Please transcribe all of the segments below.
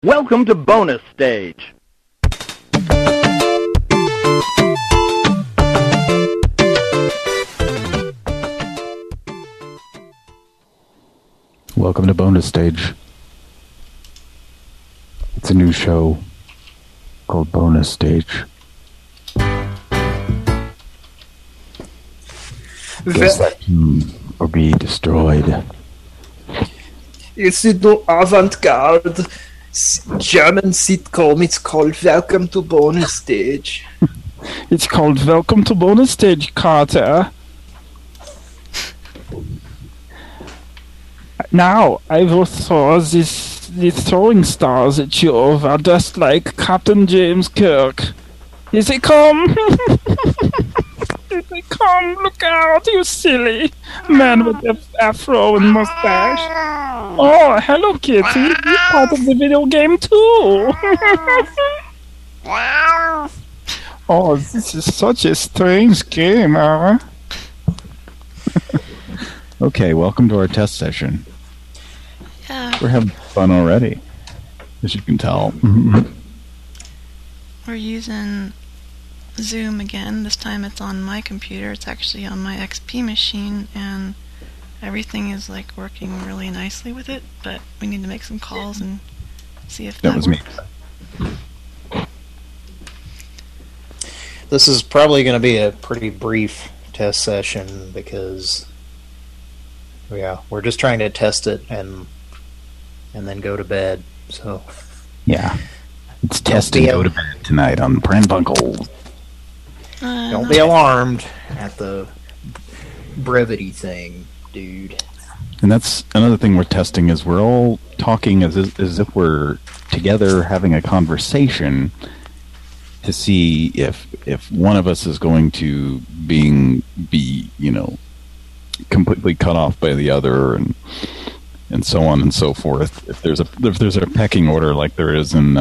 Welcome to Bonus Stage. Welcome to Bonus Stage. It's a new show called Bonus Stage. Guess that or be destroyed. It's a new avant-garde German sitcom. It's called Welcome to Bonus Stage. It's called Welcome to Bonus Stage, Carter. Now, I will throw these throwing stars at you are just like Captain James Kirk. Here they come! Here they come! Look out, you silly man with the afro and mustache. Oh, hello, Kitty. You're part of the video game, too. Oh, this is such a strange game, huh? Okay, welcome to our test session. Yeah. We're having fun already, as you can tell. We're using Zoom again. This time it's on my computer. It's actually on my XP machine, and everything is like working really nicely with it, but we need to make some calls and see if that was works. me. This is probably going to be a pretty brief test session because, yeah, we're just trying to test it and then go to bed. So Yeah. It's test and go to bed tonight on Pran Funkle. don't be alarmed at the brevity thing, dude. And that's another thing we're testing is we're all talking as if we're together having a conversation to see if one of us is going to be completely cut off by the other and so on and so forth. If there's a pecking order like there is in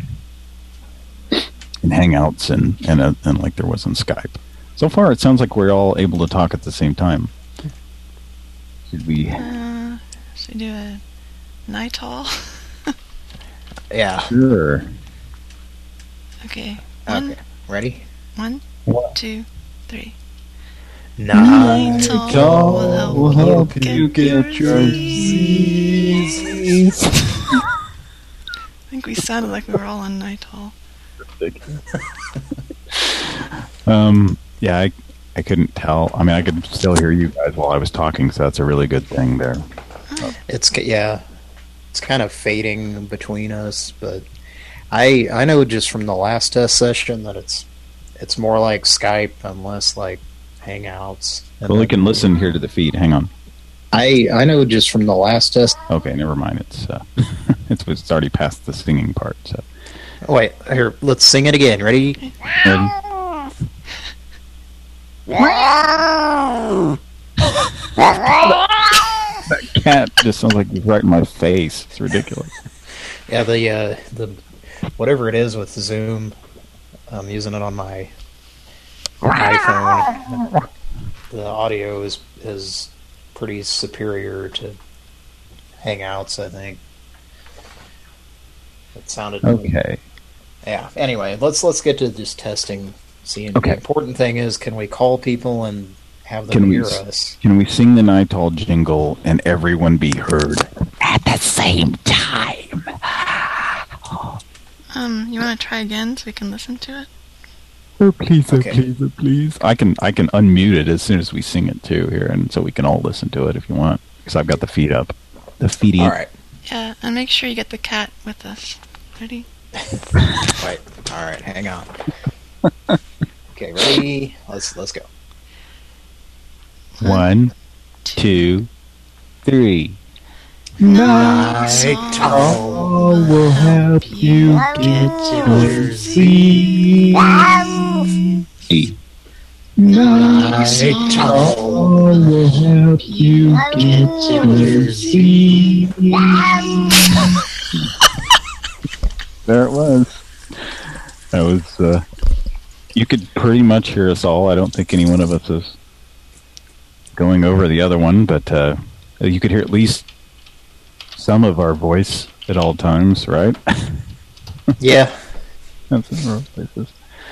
Hangouts and like there was in Skype. So far, it sounds like we're all able to talk at the same time. Should we do a night hall? Yeah. Sure. Okay. Okay. Ready? 1, 2, 3. Night All will help you get your Z's. I think we sounded like we were all on night hall. Yeah, I couldn't tell. I mean, I could still hear you guys while I was talking, so that's a really good thing there. It's kind of fading between us, but I know just from the last test session that it's more like Skype and less like Hangouts. Well, we can listen here to the feed. Hang on. I know just from the last test. Okay, never mind. It's it's already past the singing part. So. Oh, wait, here, let's sing it again. Ready? Ready? That cat just sounds like he's right in my face. It's ridiculous. Yeah, the whatever it is with Zoom, I'm using it on my iPhone. The audio is pretty superior to Hangouts, I think. It sounded Okay. Yeah. Anyway, let's get to this testing. Seeing Okay. the important thing is, can we call people and have them hear us? Can we sing the Night Hall jingle and everyone be heard at the same time? You want to try again so we can listen to it? Oh please, Okay. oh please. I can unmute it as soon as we sing it too here, and so we can all listen to it if you want, because I've got the feed up. The feed. All right. Yeah, and make sure you get the cat with us. Ready? Wait. All right. Hang on. Okay. Ready? Let's go. 1, 2, 3. Night Hall will help you get your Z's. Night Hall will help you get your Z's. There it was. That was, you could pretty much hear us all. I don't think any one of us is going over the other one, but you could hear at least some of our voice at all times, right? Yeah. That's in rural places.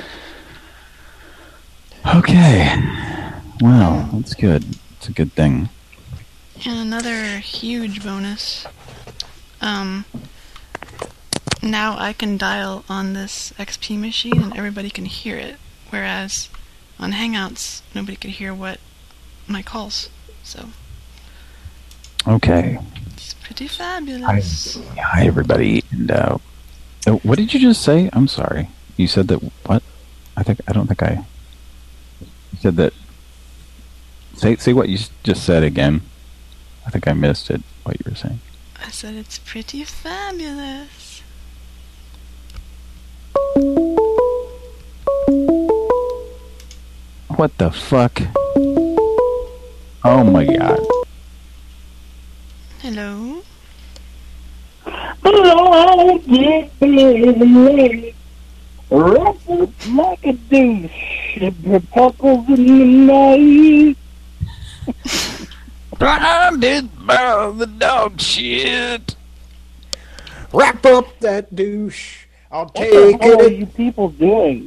Okay. Well, that's good. It's a good thing. And another huge bonus. Now I can dial on this XP machine and everybody can hear it, whereas on Hangouts nobody could hear what my calls. So Okay. it's pretty fabulous. Hi, everybody. And what did you just say? I'm sorry. You said that what? I don't think I. You said that. Say what you just said again. I think I missed it. What you were saying. I said it's pretty fabulous. What the fuck? Oh my god. Hello? Hello, Dick Billy. Ruffles like a douche. It puckles in the night. Blinded by the dog shit. Wrap up that douche. I'll What take the hell are it. you people doing?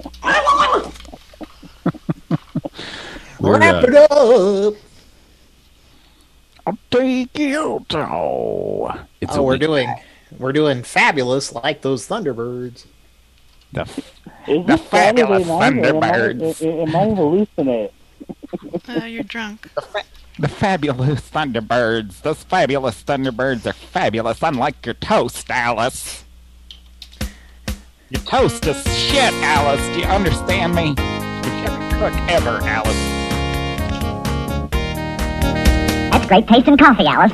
Wrap it up. I'll take you to. It's Oh, we're doing fabulous like those Thunderbirds. the Is The this Saturday fabulous night, or Thunderbirds. am I hallucinating? You're drunk. The fabulous Thunderbirds. Those fabulous Thunderbirds are fabulous, unlike your toast, Alice. Your toast is shit, Alice. Do you understand me? You shouldn't cook ever, Alice. That's great tasting coffee, Alice.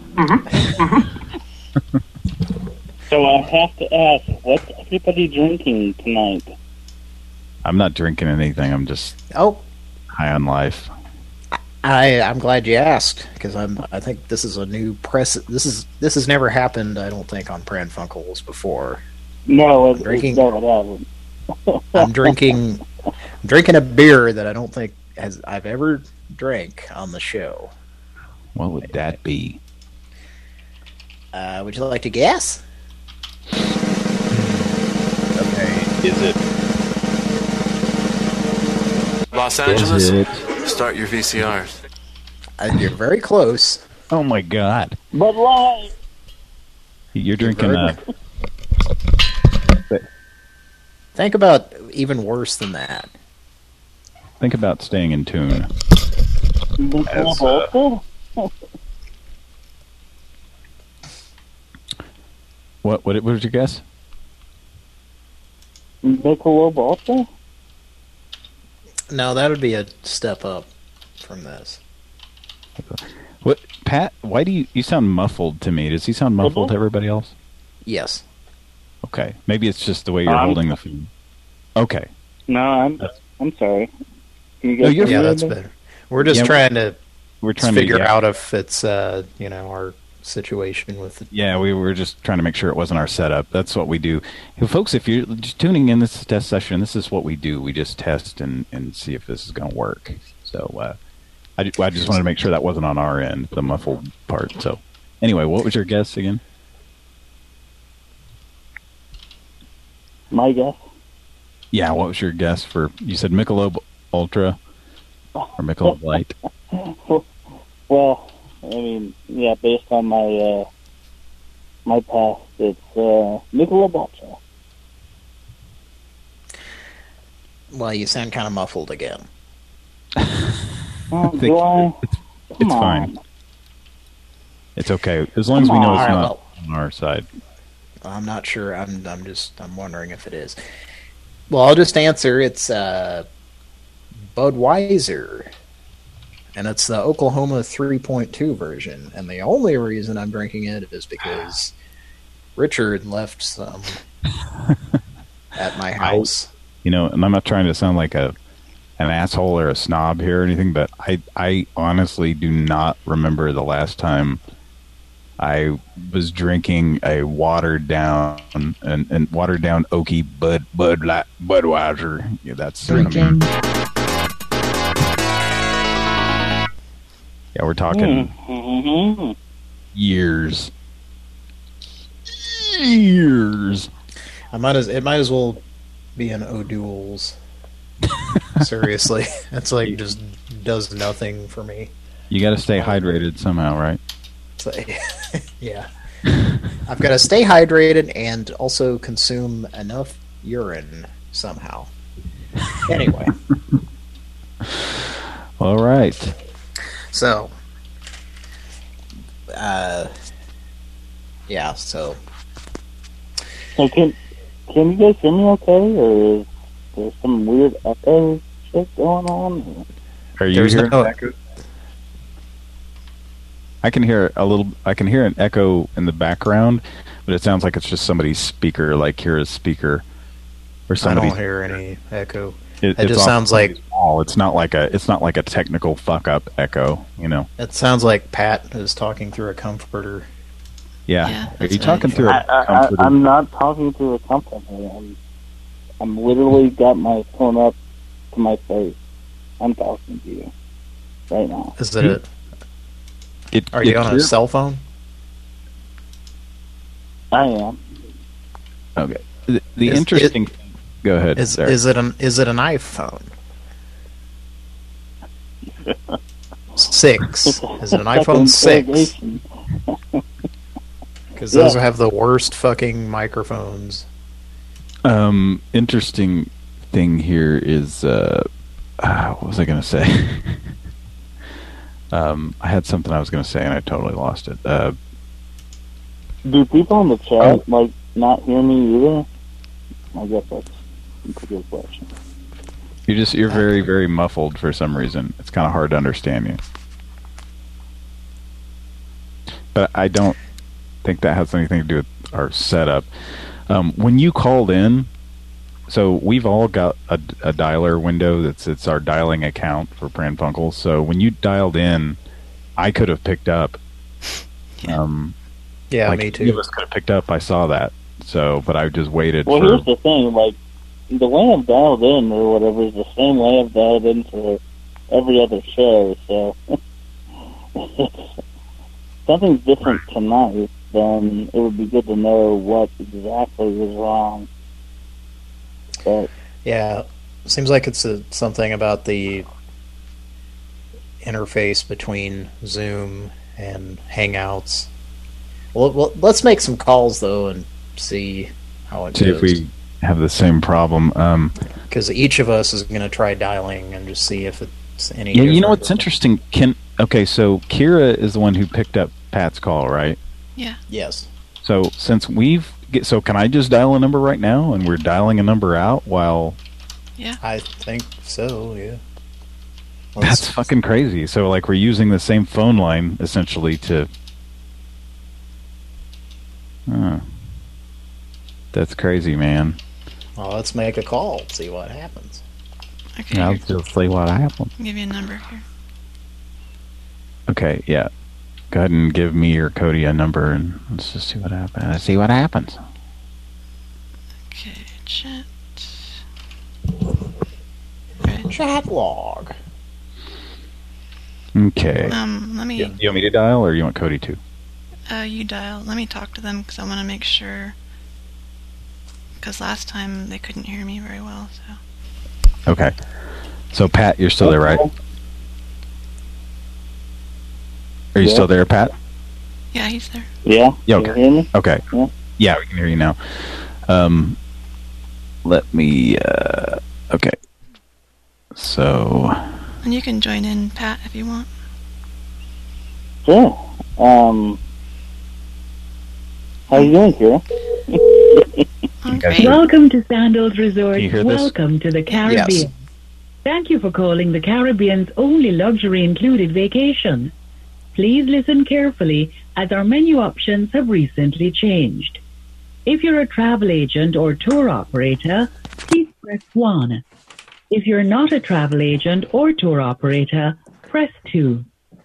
So I have to ask, what's everybody drinking tonight? I'm not drinking anything. I'm just Oh, high on life. I'm glad you asked because I think this is a new press. This has never happened. I don't think on Pran Funkels before. No, it Drinking. hasn't. I'm drinking a beer that I don't think I've ever drank on the show. What would that be? Would you like to guess? Okay, is it? Los Angeles, Is it? start your VCRs. You're very close. Oh my god! But Light. You're drinking Think about even worse than that. Think about staying in tune. Michelob What did you guess? Ultra? No, that would be a step up from this. What, Pat? Why do you sound muffled to me? Does he sound muffled to everybody else? Yes. Okay, maybe it's just the way you're holding the phone. Okay. No, I'm sorry. Can you No, you're Yeah, me? that's better. We're just trying to figure out if it's our situation with it. Yeah, we were just trying to make sure it wasn't our setup. That's what we do. Hey, folks, if you're just tuning in, this is a test session. This is what we do. We just test and see if this is going to work. So I just wanted to make sure that wasn't on our end, the muffled part. So anyway, what was your guess again? My guess? Yeah, what was your guess for? You said Michelob Ultra or Michelob Light? Well, I mean, yeah, based on my my past, it's Michelob Ultra. Well, you sound kind of muffled again. Oh, do I? It's fine. It's okay as long as we know it's not on our side. I'm not sure. I'm wondering if it is. Well, I'll just answer. It's Budweiser. And it's the Oklahoma 3.2 version. And the only reason I'm drinking it is because Richard left some at my house. And I'm not trying to sound like an asshole or a snob here or anything, but I honestly do not remember the last time I was drinking a watered down and watered down oaky Budweiser. Yeah, that's Drinking. Yeah, we're talking Mm-hmm. years. years. It might as well be an O'Doul's. Seriously, it's like just does nothing for me. You got to stay hydrated somehow, right? It's like, yeah, I've got to stay hydrated and also consume enough urine somehow. Anyway, All right. so yeah, so So can you guys hear me okay, or is there some weird echo shit going on? Are you there's hearing no an echo? I can hear an echo in the background, but it sounds like it's just somebody's speaker, like Kira's speaker, or I somebody. don't hear any echo. It It just sounds like small. It's not like a technical fuck up echo, you know. it sounds like Pat is talking through a comforter. Yeah. Yeah, Are you that's talking through a comforter? I'm not talking to a company. I'm literally got my phone up to my face. I'm talking to you right now. Is that it? Are you on a cell phone? I am. Okay. The Is- interesting. Go ahead. Is Sarah. is it an iPhone? 6. Is it an iPhone 6? Because those have the worst fucking microphones. Interesting thing here is what was I going to say? I had something I was going to say and I totally lost it. Do people in the chat like not hear me either? I guess that's a good question. You're very, very muffled for some reason. It's kind of hard to understand you. But I don't think that has anything to do with our setup. When you called in, so we've all got a dialer window it's our dialing account for Pran Funkels. So when you dialed in, I could have picked up. Yeah, like me any of too. us could have picked up. I saw that. So, but I just waited Well, for. here's the thing, like, the way I've dialed in or whatever is the same way I've dialed in for every other show, so if something's different tonight, then it would be good to know what exactly was wrong. But Yeah, seems like it's something about the interface between Zoom and Hangouts. Well, let's make some calls though and see how it See goes. if we have the same problem. Because each of us is going to try dialing and just see if it's any. Yeah, you know different. what's interesting? Okay, so Kira is the one who picked up Pat's call, right? Yes. So since so can I just dial a number right now, and we're dialing a number out while? I think so. Yeah. That's fucking crazy. So like we're using the same phone line essentially to. That's crazy, man. Well, let's make a call. See what happens. Okay, I'll here, just see what happens. I'll give you a number here. Okay, yeah. Go ahead and give me or Cody a number, and let's just see what happens. Let's see what happens. Okay, chat. Chat log. Okay. Let me. You want me to dial, or you want Cody to? You dial. Let me talk to them because I want to make sure. Because last time they couldn't hear me very well, so. Okay. So Pat, you're still there, right? Are you still there, Pat? Yeah, he's there. yeah, Yeah, can okay. you hear me? Okay. Yeah. Yeah, we can hear you now. Let me. Okay. So. And you can join in, Pat, if you want. Sure. How you doing, Kira? Okay. Welcome to Sandals Resort. Can you hear this? Welcome to the Caribbean. Yes. Thank you for calling the Caribbean's only luxury included vacation. Please listen carefully as our menu options have recently changed. If you're a travel agent or tour operator, please press 1. If you're not a travel agent or tour operator, press 2.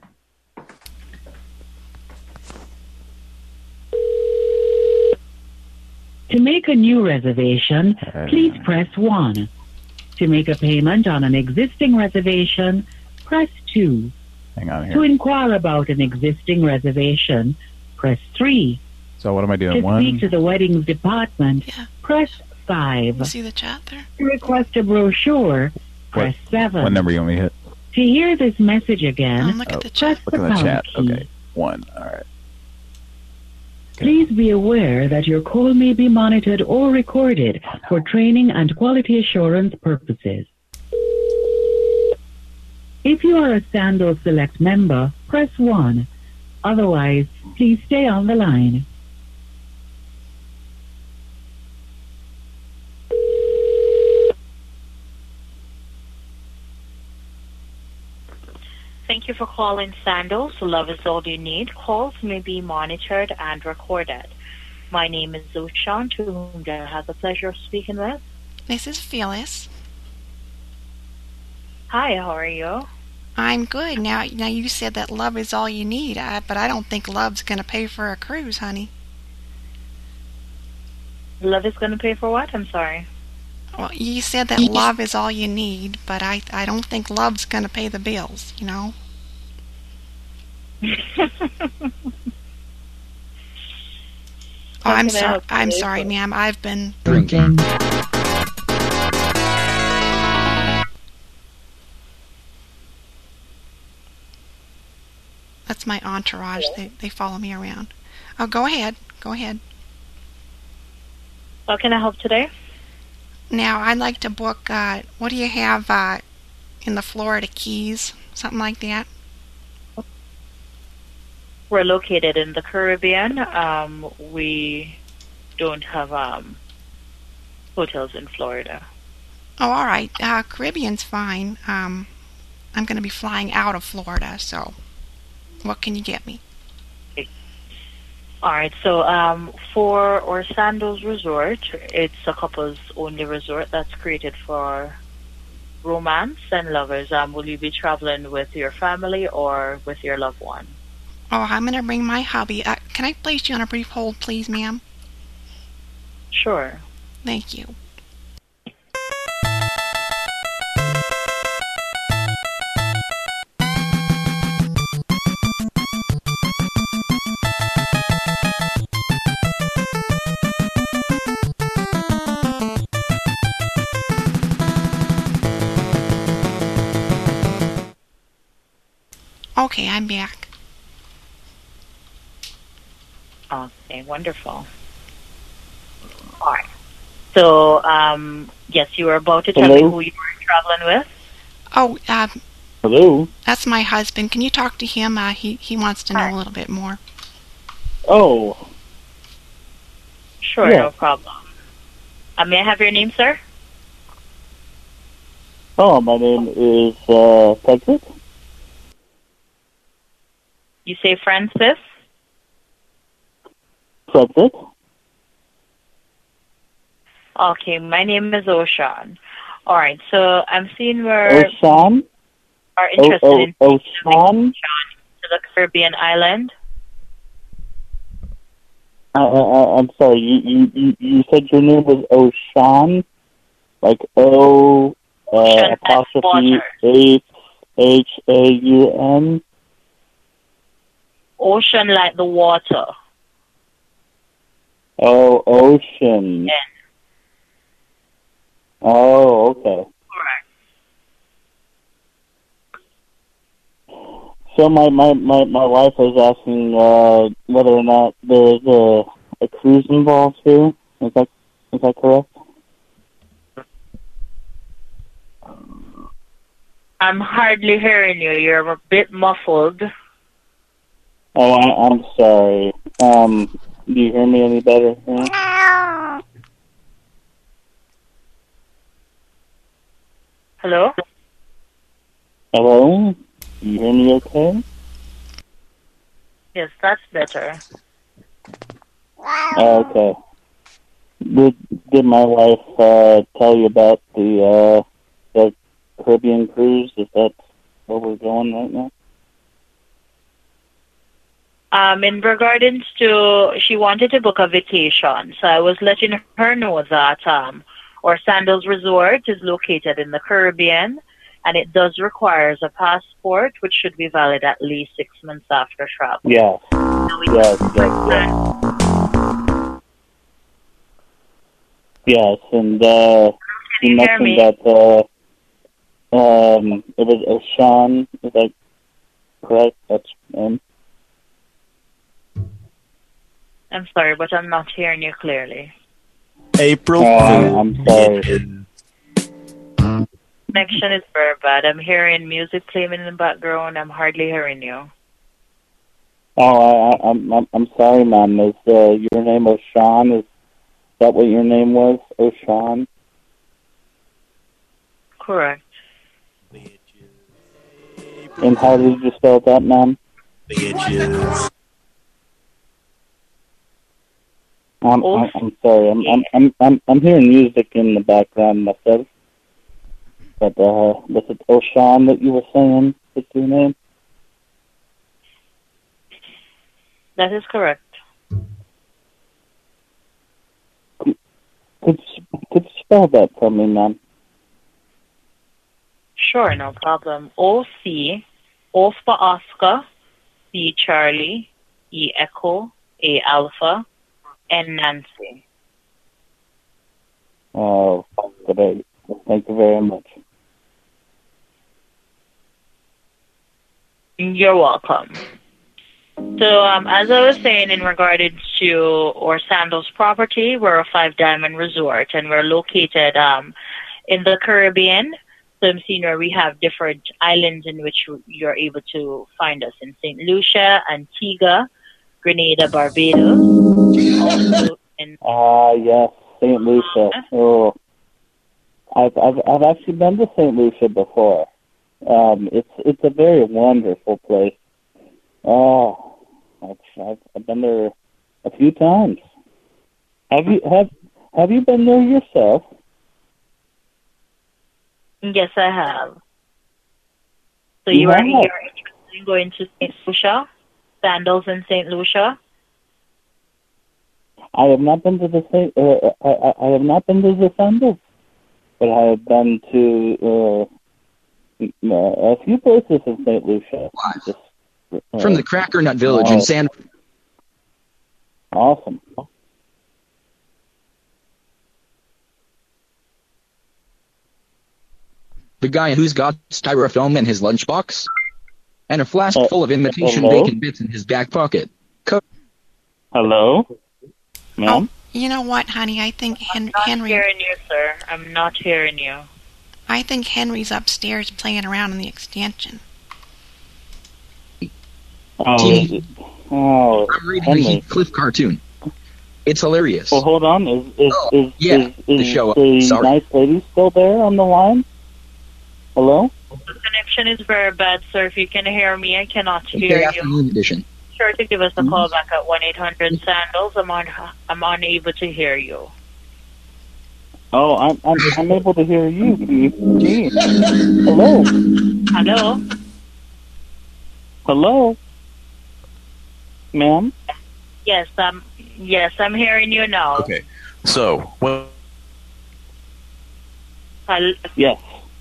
To make a new reservation, please press 1. To make a payment on an existing reservation, press 2. Hang on To here. inquire about an existing reservation, press 3. So what am I doing? To speak to the weddings department, press 5. You see the chat there? To request a brochure, press 7. What number you want me to hit? To hear this message again, Look at the chat. press Look the at the chat. pound key. Okay. 1. All right. Please be aware that your call may be monitored or recorded for training and quality assurance purposes. If you are a Sandal Select member, press 1. Otherwise, please stay on the line. Thank you for calling Sandals. Love is all you need. Calls may be monitored and recorded. My name is Zushan, to whom I have the pleasure of speaking with. This is Phyllis. Hi, how are you? I'm good. Now you said that love is all you need, but I don't think love's going to pay for a cruise, honey. Love is going to pay for what? I'm sorry. Well, you said that love is all you need, but I don't think love's going to pay the bills, you know? I'm sorry, ma'am. I've been drinking. That's my entourage. They follow me around. Oh, go ahead. Go ahead. How can I help today? Now, I'd like to book, what do you have in the Florida Keys? Something like that? We're located in the Caribbean. We don't have hotels in Florida. Oh, all right. Caribbean's fine. I'm going to be flying out of Florida, so what can you get me? All right, so for our Sandals Resort, it's a couples-only resort that's created for romance and lovers. Will you be traveling with your family or with your loved one? Oh, I'm going to bring my hubby. Can I place you on a brief hold, please, ma'am? Sure. Thank you. Okay, I'm back. Okay, wonderful. All right. So, yes, you were about to tell me who you were traveling with. Oh, Hello? that's my husband. Can you talk to him? He wants to know a little bit more. Oh. Sure, Yeah. no problem. May I have your name, sir? Oh, my name is Frederick. You say Francis? Frederick. Okay, my name is Oshan. All right, so I'm seeing where Oshan? are interested in Oshan? to the Caribbean island. I'm sorry, you said your name was Oshan? Like O apostrophe H-H-A-U-N? Ocean like the water. Oh, ocean. Yeah. Oh, okay. Correct. So my wife was asking whether or not there's a cruise involved here. Is that correct? I'm hardly hearing you. You're a bit muffled. Oh, I'm sorry. Do you hear me any better? Yeah? Hello? Hello? Do you hear me okay? Yes, that's better. Okay. Did my wife tell you about the Caribbean cruise? Is that where we're going right now? In regarding to, she wanted to book a vacation, so I was letting her know that our Sandals Resort is located in the Caribbean, and it does require a passport, which should be valid at least 6 months after travel. Yes. Yes. Yes, and you hear me? mentioned that it was O'Shawn. Is that correct? That's I'm sorry, but I'm not hearing you clearly. April I'm sorry. Connection is very bad. I'm hearing music playing in the background. I'm hardly hearing you. Oh, I'm sorry, ma'am. Is your name O'Shawn? Is that what your name was, O'Shawn? Correct. And how did you spell that, ma'am? Bitches. I'm sorry. I'm hearing music in the background myself. But was it O'Shawn that you were saying? What's your name? That is correct. Could you spell that for me, ma'am? Sure, no problem. O-C, O for Oscar, C Charlie, E Echo, A Alpha, N Nancy. Oh, great. Thank you very much. You're welcome. So, as I was saying, in regard to our Sandals property, we're a 5-diamond resort, and we're located in the Caribbean. So I'm seeing where we have different islands in which you're able to find us in St. Lucia, Antigua, Grenada, Barbados. Also in yes, St. Lucia. Oh, I've actually been to St. Lucia before. It's a very wonderful place. Oh, I've been there a few times. Have you been there yourself? Yes, I have. So you are here in going to St. Lucia, Sandals in St. Lucia? I have not been to the I have not been to the Sandals, but I have been to a few places in St. Lucia. Just, from the Cracker Nut Village in San. Awesome. The guy who's got styrofoam in his lunchbox and a flask full of imitation hello? bacon bits in his back pocket. Hello? Ma'am? You know what, honey? I think Henry... I'm not hearing you, sir. I'm not hearing you. I think Henry's upstairs playing around in the extension. Oh, I'm reading a Heathcliff cartoon. It's hilarious. Well, hold on. Is the show. the Sorry. nice lady still there on the line? Hello? The connection is very bad, sir. If you can hear me, I cannot Okay, hear you. afternoon edition. Sure to give us a call back at 1-800-SANDALS. I'm unable to hear you. Oh, I'm able to hear you. Gee. Hello? Hello? Hello? Ma'am? Yes, I'm hearing you now. Okay. So, well, Yes.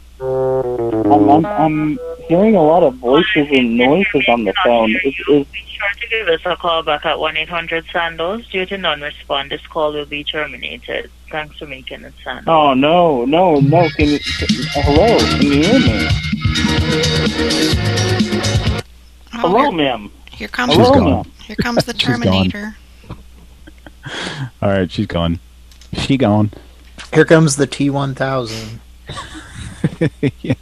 I'm hearing a lot of voices and noises on the phone. Be sure to give us a call back at 1-800-SANDALS. Due to non-response, this call will be terminated. Thanks for making it, Sandals. Oh, no. Hello? Can you hear me? Hello, ma'am. Here comes She's gone. Here comes the She's gone. Terminator. All right, she's gone. She gone. Here comes the T-1000. Yeah.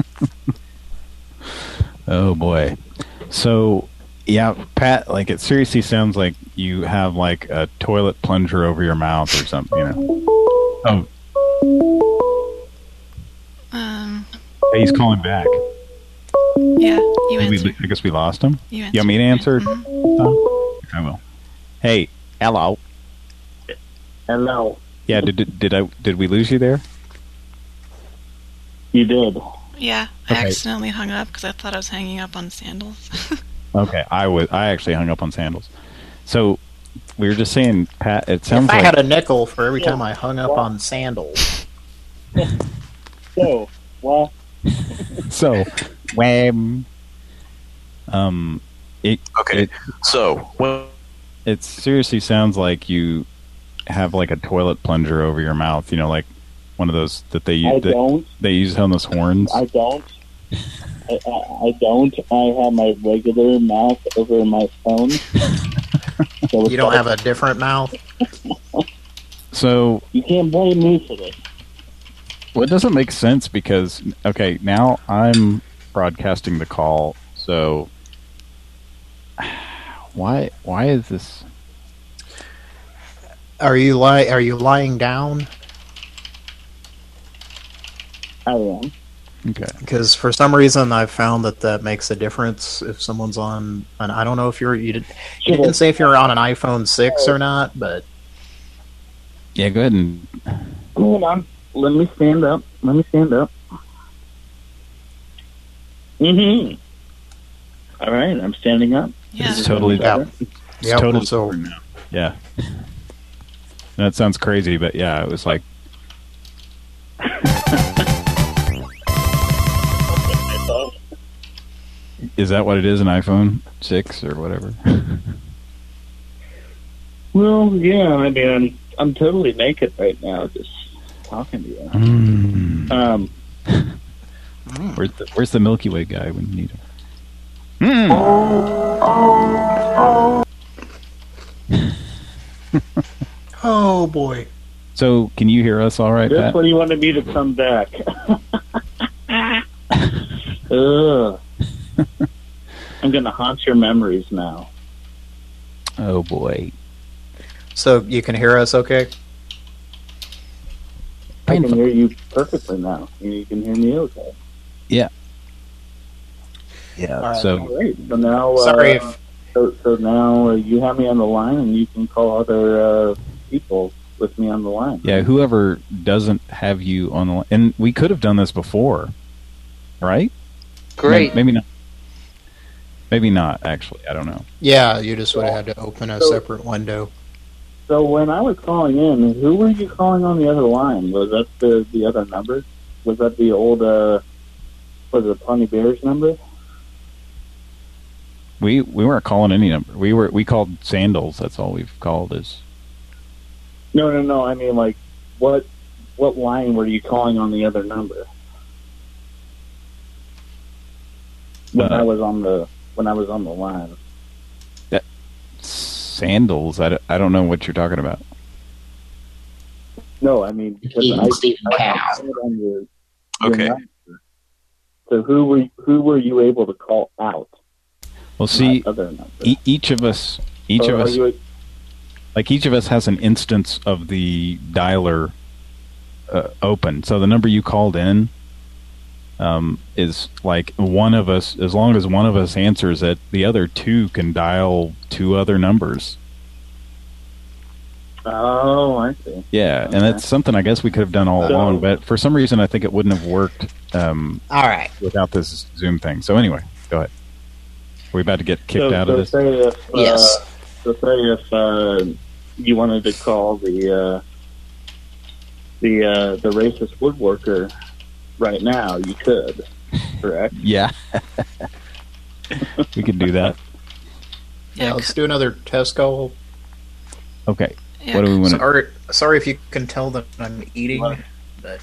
Oh boy. So, yeah, Pat, like it seriously sounds like you have like a toilet plunger over your mouth or something, you know. Oh, he's calling back. Yeah, you answer. I guess we lost him. You want me to answer? Mm-hmm. I will. Hey, hello. Hello. Yeah, did we lose you there? You did. Yeah, I Okay. accidentally hung up because I thought I was hanging up on Sandals. Okay, I actually hung up on Sandals. So we were just saying, Pat. It sounds If I like had a nickel for every time I hung up on Sandals. So, well. so. Wham. Okay. So, well, it seriously sounds like you have like a toilet plunger over your mouth? You know, like one of those that they I use. don't. They use on those horns. I don't. I don't. I have my regular mouth over my phone. So You don't have a different mouth? So you can't blame me for this. well, it doesn't make sense because okay, now I'm broadcasting the call. So why is this? Are you lying down? I am. Okay. Because for some reason I've found that makes a difference if someone's on an. I don't know if you didn't say if you're on an iPhone 6 or not, but Yeah, go ahead and Hold on. Let me stand up. Mm-hmm. All right, I'm standing up. Yeah. it's totally yeah, it's totally so different now. Yeah. That sounds crazy, but yeah, it was like is that what it is, an iPhone 6 or whatever? Well, yeah. I mean, I'm totally naked right now, just talking to you. Where's the Milky Way guy when you need him? Oh boy. So, can you hear us all right, Just Pat? when you wanted me to come back. Ugh. I'm gonna haunt your memories now. Oh boy. So you can hear us okay? I can hear you perfectly now. You can hear me okay. Yeah. Yeah. All right. So All right. So now, Sorry if so now you have me on the line, and you can call other people with me on the line. yeah, whoever doesn't have you on the line, and we could have done this before, right? Great. Maybe not. Maybe not. Actually, I don't know. yeah, you just would have had to open a separate window. So when I was calling in, who were you calling on the other line? Was that the other number? Was that the old was it Pony Bears number? We weren't calling any number. We called Sandals. That's all we've called is. No. I mean, like, what line were you calling on the other number? When I was on the line. Sandals. I don't know what you're talking about. No, I mean because I heard on your Okay. number. So who were you able to call out? Well, see, Other number. each of us has an instance of the dialer open. So the number you called in is like one of us. As long as one of us answers it, the other two can dial two other numbers. Oh, I see. Yeah, and that's something I guess we could have done all along, but for some reason I think it wouldn't have worked. All right. Without this Zoom thing. So anyway, go ahead. Are we about to get kicked out of this? Say if, Yes. So say if you wanted to call the racist woodworker right now, you could, correct? Yeah. We could do that. Yeah, let's do another test call. Okay. Yeah, What do we want to... Sorry if you can tell that I'm eating, but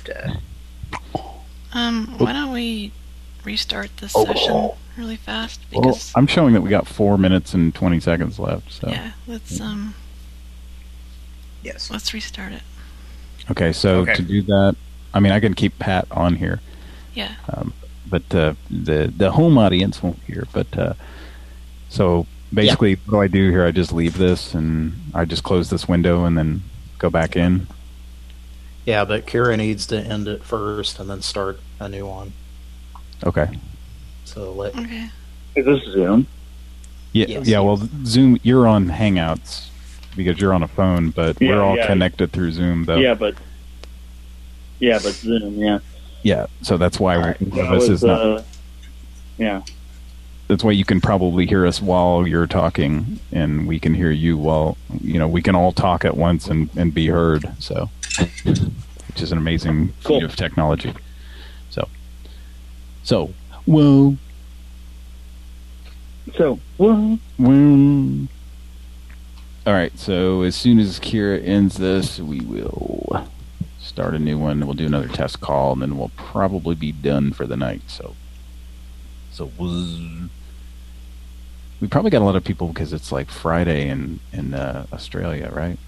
why don't we restart this session really fast? Well, Because I'm showing that we got 4 minutes and 20 seconds left. So yeah, let's yes. let's restart it. Okay, so Okay. to do that, I mean, I can keep Pat on here, Yeah. but the home audience won't hear. But so basically, what do I do here? I just leave this and I just close this window and then go back in. Yeah, but Kira needs to end it first and then start a new one. Okay. So let. Okay. Is this Zoom? Yeah. Yes. Yeah. Well, Zoom. You're on Hangouts because you're on a phone, but Yeah, we're all yeah. connected through Zoom, though. Yeah, but Zoom, yeah. Yeah. So that's why one of That us was, is not. yeah. That's why you can probably hear us while you're talking, and we can hear you while we can all talk at once and be heard. So, which is an amazing feat of technology. So, whoa. So, whoa. Whoa. All right, so as soon as Kira ends this, we will start a new one. We'll do another test call, and then we'll probably be done for the night. So we probably got a lot of people because it's like Friday in Australia, right?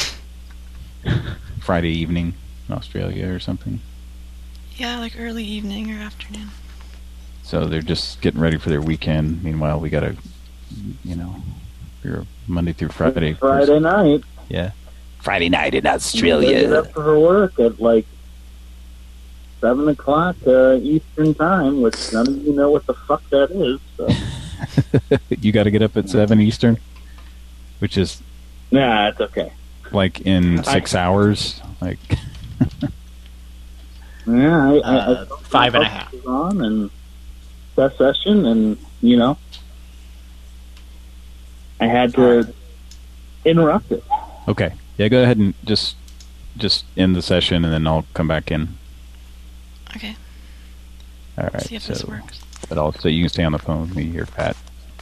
Friday evening in Australia or something. Yeah, like early evening or afternoon. So they're just getting ready for their weekend. Meanwhile, we got to, we're Monday through Friday. Friday night. Yeah. Friday night in I Australia. get up for work at like 7 o'clock Eastern time, which none of you know what the fuck that is. So. You got to get up at 7 Eastern, which is Nah, it's okay. like in 6 hours. Like, yeah, I 5.5 on and that session, and I had to interrupt it. okay, yeah, go ahead and just end the session, and then I'll come back in. Okay. All right. See if this works. But also, you can stay on the phone with me here, Pat.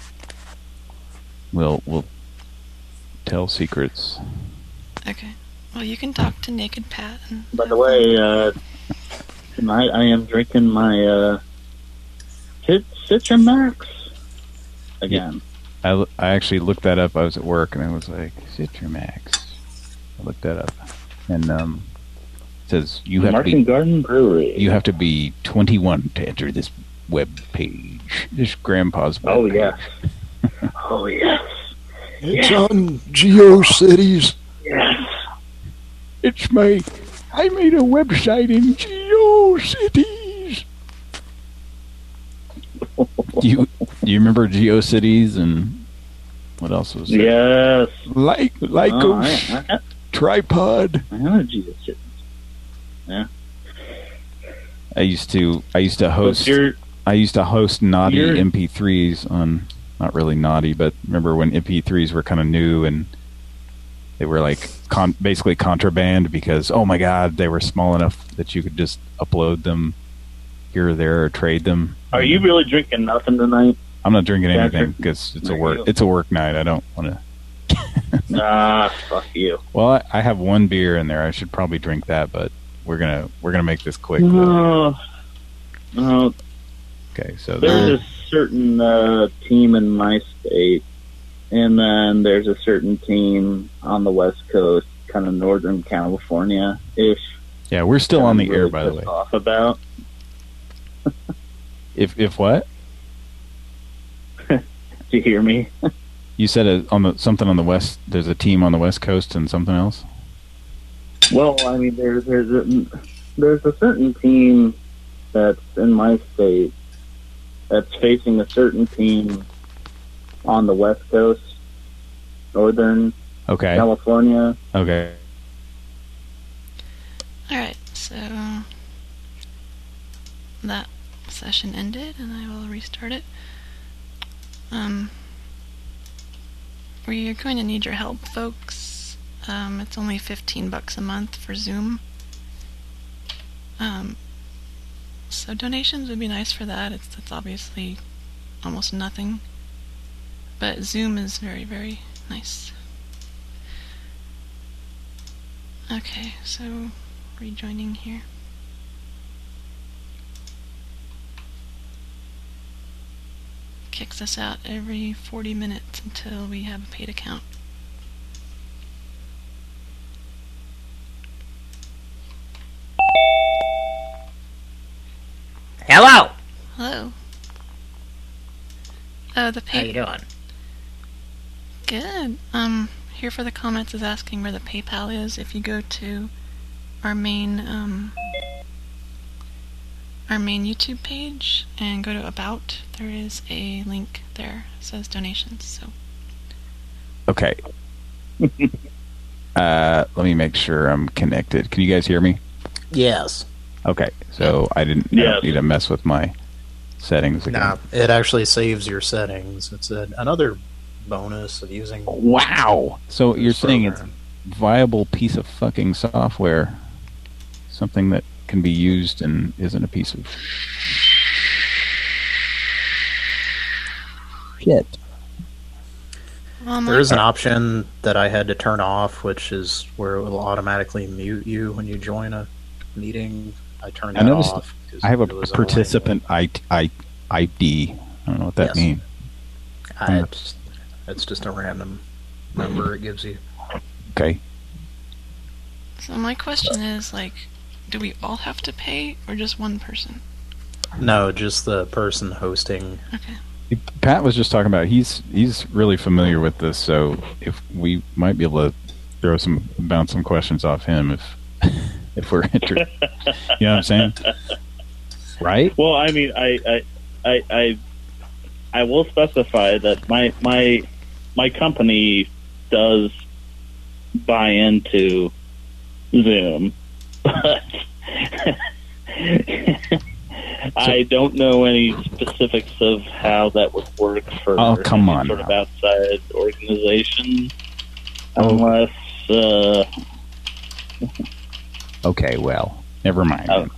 We'll tell secrets. Okay. Well, you can talk to Naked Pat. And By the way, tonight I am drinking my Citra Max again. I actually looked that up. I was at work, and I was like, Citramax. I looked that up. And it says you have Market Garden Brewery. You have to be 21 to enter this web page. This grandpa's web page. Yes. Oh, yes. It's on GeoCities. Yes. It's I made a website in GeoCities. Do you remember GeoCities and what else was there? Yes. Lycos, Tripod. I have a GeoCities. Yeah. I used to host. I used to host naughty MP3s on. Not really naughty, but remember when MP3s were kind of new and they were like basically contraband because, oh my God, they were small enough that you could just upload them here or there or trade them. Are you really drinking nothing tonight? I'm not drinking anything because it's a work night. I don't want to. Nah, fuck you. Well, I have one beer in there. I should probably drink that, but we're gonna make this quick. No. Okay, so there's a certain team in my state, and then there's a certain team on the West Coast, kind of Northern California-ish. Yeah, we're still on the air, by the way. Off about. If what? Did you hear me? You said something on the west. There's a team on the West Coast and something else. Well, I mean, there's a certain team that's in my state that's facing a certain team on the West Coast, Northern California. Okay. All right, so that session ended, and I will restart it. We're going to need your help, folks. It's only $15 a month for Zoom. So donations would be nice for that. It's obviously almost nothing, but Zoom is very, very nice. Okay, so rejoining here. Kicks us out every 40 minutes until we have a paid account. Hello. Hello. Oh, the How you doing? Good. Here for the comments is asking where the PayPal is. If you go to our main YouTube page and go to About, there is a link there. It says donations. So. Okay. Let me make sure I'm connected. Can you guys hear me? Yes. Okay, so I don't need to mess with my settings again. No, it actually saves your settings. It's another bonus of using. Wow! So you're saying it's a viable piece of fucking software, something that can be used and isn't a piece of shit. There is an option that I had to turn off, which is where it will automatically mute you when you join a meeting. I turned that off. I have a participant ID. I don't know what that means. It's just a random number it gives you. Okay. So my question is, like, do we all have to pay, or just one person? No, just the person hosting. Okay. Pat was just talking about he's really familiar with this, so if we might be able to bounce some questions off him if we're interested. You know what I'm saying? Right? Well, I mean, I will specify that my company does buy into Zoom, but I don't know any specifics of how that would work for any sort of outside organization, unless. Okay, well, never mind.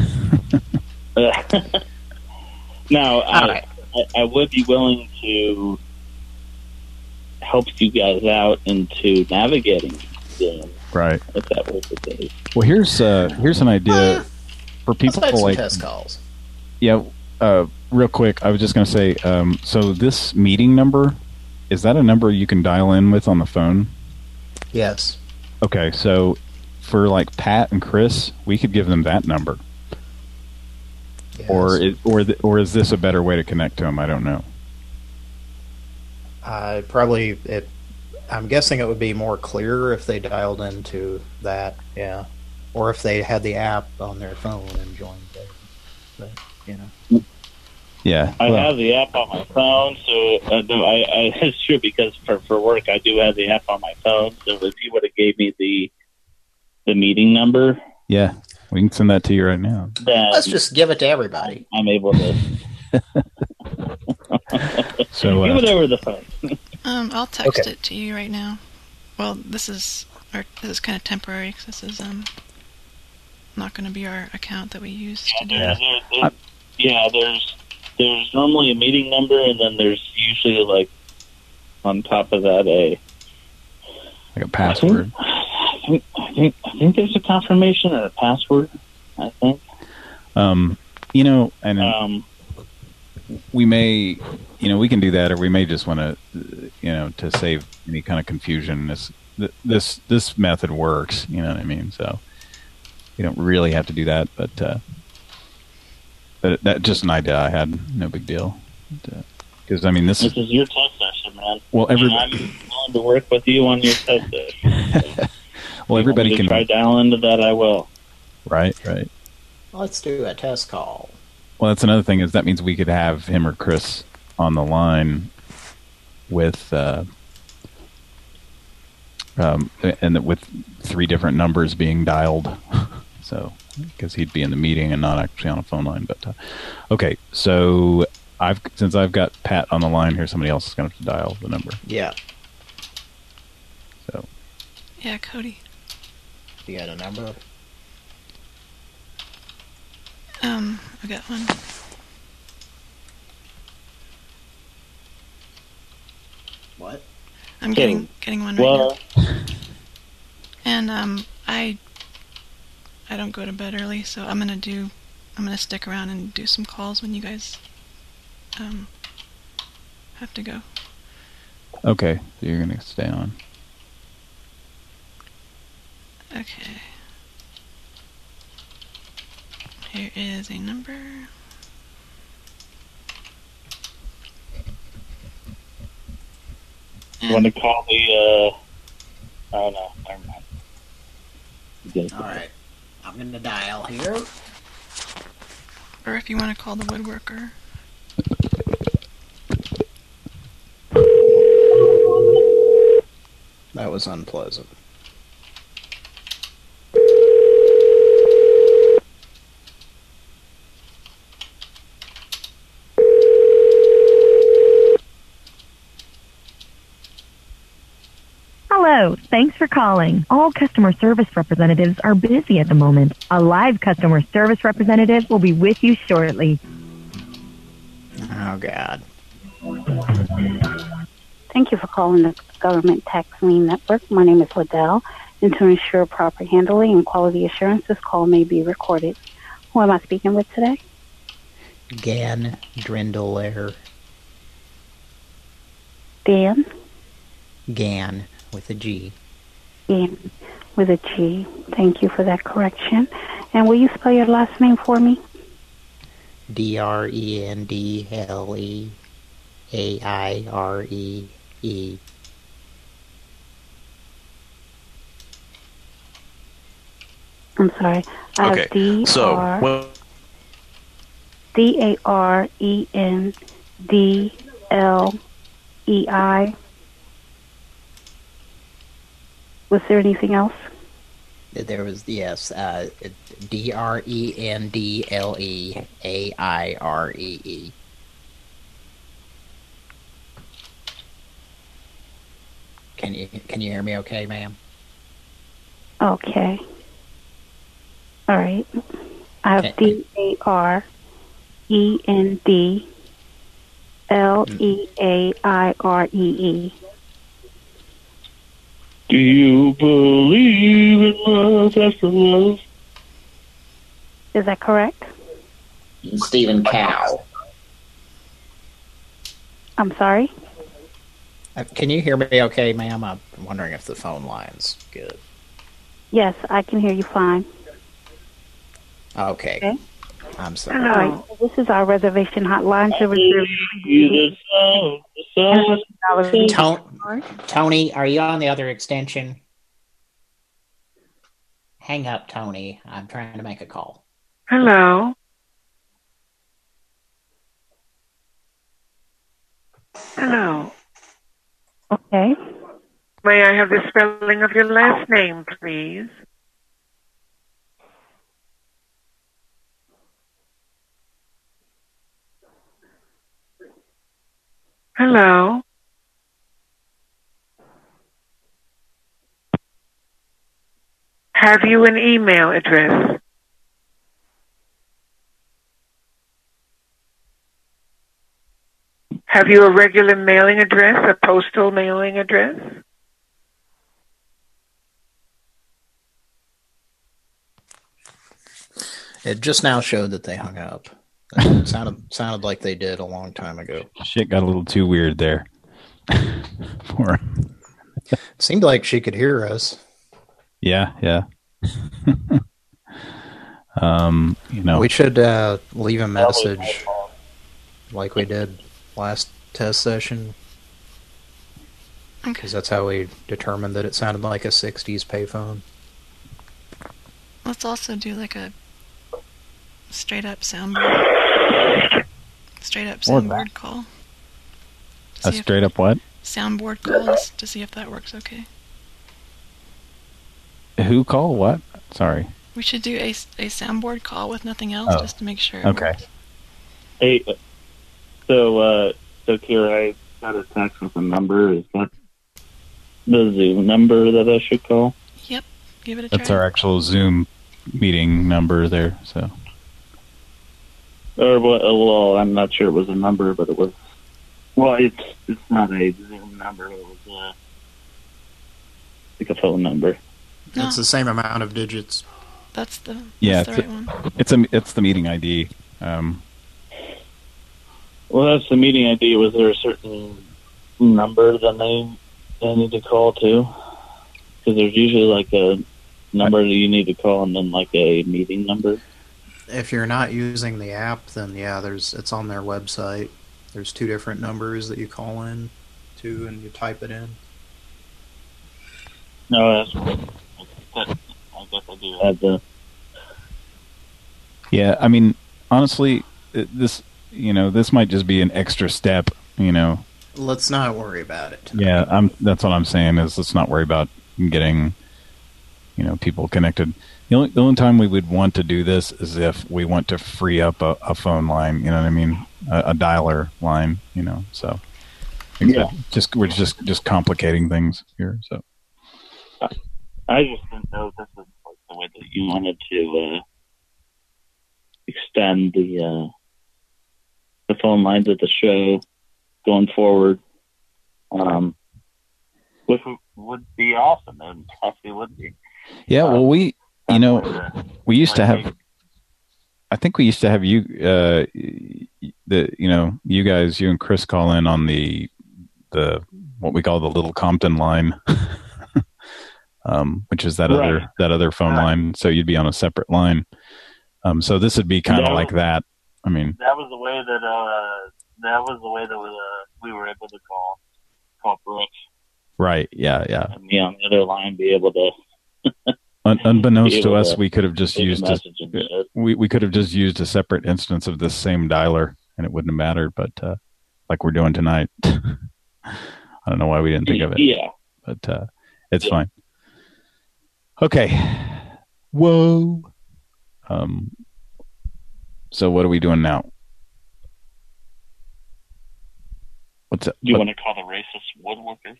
Now, I would be willing to help you guys out into navigating Zoom. Right. If that was the case. Well, here's an idea for people like test calls. Yeah, real quick, I was just going to say, so this meeting number, is that a number you can dial in with on the phone? Yes. Okay, so for like Pat and Chris, we could give them that number. Yes. Or is this a better way to connect to them? I don't know. I'm guessing it would be more clear if they dialed into that, yeah. Or if they had the app on their phone and joined it. But, you know. Yeah. I have the app on my phone, so it's true because for work I do have the app on my phone. So if you would have gave me the meeting number, yeah, we can send that to you right now. Let's just give it to everybody. I'm able to. So give it over the phone. I'll text it to you right now. Well, this is kind of temporary because this is not going to be our account that we use to do it. There's normally a meeting number, and then there's usually like on top of that like a password. I think there's a confirmation or a password. I think. You know, and we may, we can do that, or we may just want to, to save any kind of confusion. This method works. You know what I mean? So you don't really have to do that, but that just an idea I had. No big deal. Because this is your test session, man. Well, I'm willing to work with you on your test session. Well, everybody can try dial into that. I will. Right. Let's do a test call. Well, that's another thing, is that means we could have him or Chris on the line with with 3 different numbers being dialed. So, because he'd be in the meeting and not actually on a phone line. But okay, so since I've got Pat on the line here, somebody else is going to have to dial the number. Yeah. So. Yeah, Cody. You got a number? I got one. What? I'm getting one right now. And I don't go to bed early, so I'm gonna stick around and do some calls when you guys have to go. Okay, so you're gonna stay on. Okay. Here is a number. You want to call the, oh no, never mind. Alright, I'm going to dial here. Or if you want to call the woodworker. That was unpleasant. Hello, thanks for calling. All customer service representatives are busy at the moment. A live customer service representative will be with you shortly. Oh, God. Thank you for calling the Government Tax Lien Network. My name is Liddell, and to ensure proper handling and quality assurance, this call may be recorded. Who am I speaking with today? Gan Drindler. Dan? Gan, with a G. Dan, with a G. Thank you for that correction. And will you spell your last name for me? Drendleairee. I'm sorry. I have Okay, so... Well, Darendlei. Was there anything else? There was, yes, Drendleairee. Can you hear me okay, ma'am? Okay. All right. I have Darendleairee. Do you believe in love after love? Is that correct? Stephen Cow. I'm sorry? Can you hear me okay, ma'am? I'm wondering if the phone line's good. Yes, I can hear you fine. Okay. I'm sorry. All right. So this is our reservation hotline to reserve. Tony, are you on the other extension? Hang up, Tony. I'm trying to make a call. Hello. Hello. Okay. May I have the spelling of your last name, please? Hello. Have you an email address? Have you a regular mailing address, a postal mailing address? It just now showed that they hung up. It sounded like they did a long time ago. Shit got a little too weird there. Seemed like she could hear us. Yeah. We should leave a message like we did last test session. Because that's how we determined that it sounded like a 60s payphone. Let's also do like a straight up soundboard. Straight up soundboard call. A straight up what? Soundboard call to see if that works okay. Who call what? Sorry. We should do a soundboard call with nothing else just to make sure it okay. works. Hey, so Kira, I got a text with a number. Is that the Zoom number that I should call? Yep, give it a try. That's our actual Zoom meeting number there, so. Or well, I'm not sure it was a number, but it was. Well, it's not a Zoom number. It was like a phone number. No. It's the same amount of digits. That's the It's right one. It's the meeting ID. Well, that's the meeting ID. Was there a certain number that they need to call to? Because there's usually like a number that you need to call and then like a meeting number. If you're not using the app, then yeah, it's on their website. There's 2 different numbers that you call in to, and you type it in. No, I guess I do have the. Yeah, I mean, honestly, this might just be an extra step, Let's not worry about it. Yeah, that's what I'm saying is let's not worry about getting, people connected. The only time we would want to do this is if we want to free up a phone line, you know what I mean? A dialer line, so. Yeah. We're just complicating things here, so. I just didn't know if this was like the way that you wanted to extend the phone lines at the show going forward. Which would be awesome. It actually would be. Yeah, well, we used to have. I think we used to have you, you guys, you and Chris call in on the what we call the Little Compton line, which is that other phone line. So you'd be on a separate line. So this would be kind of like that. I mean, that was the way that we were able to call Brooks. Right. Yeah. And me on the other line be able to. Unbeknownst to us, we could have just used we could have just used a separate instance of this same dialer, and it wouldn't have mattered. But like we're doing tonight, I don't know why we didn't think of it. Yeah, but it's fine. Okay. Whoa. So what are we doing now? What's up? Do you want to call the racist woodworker?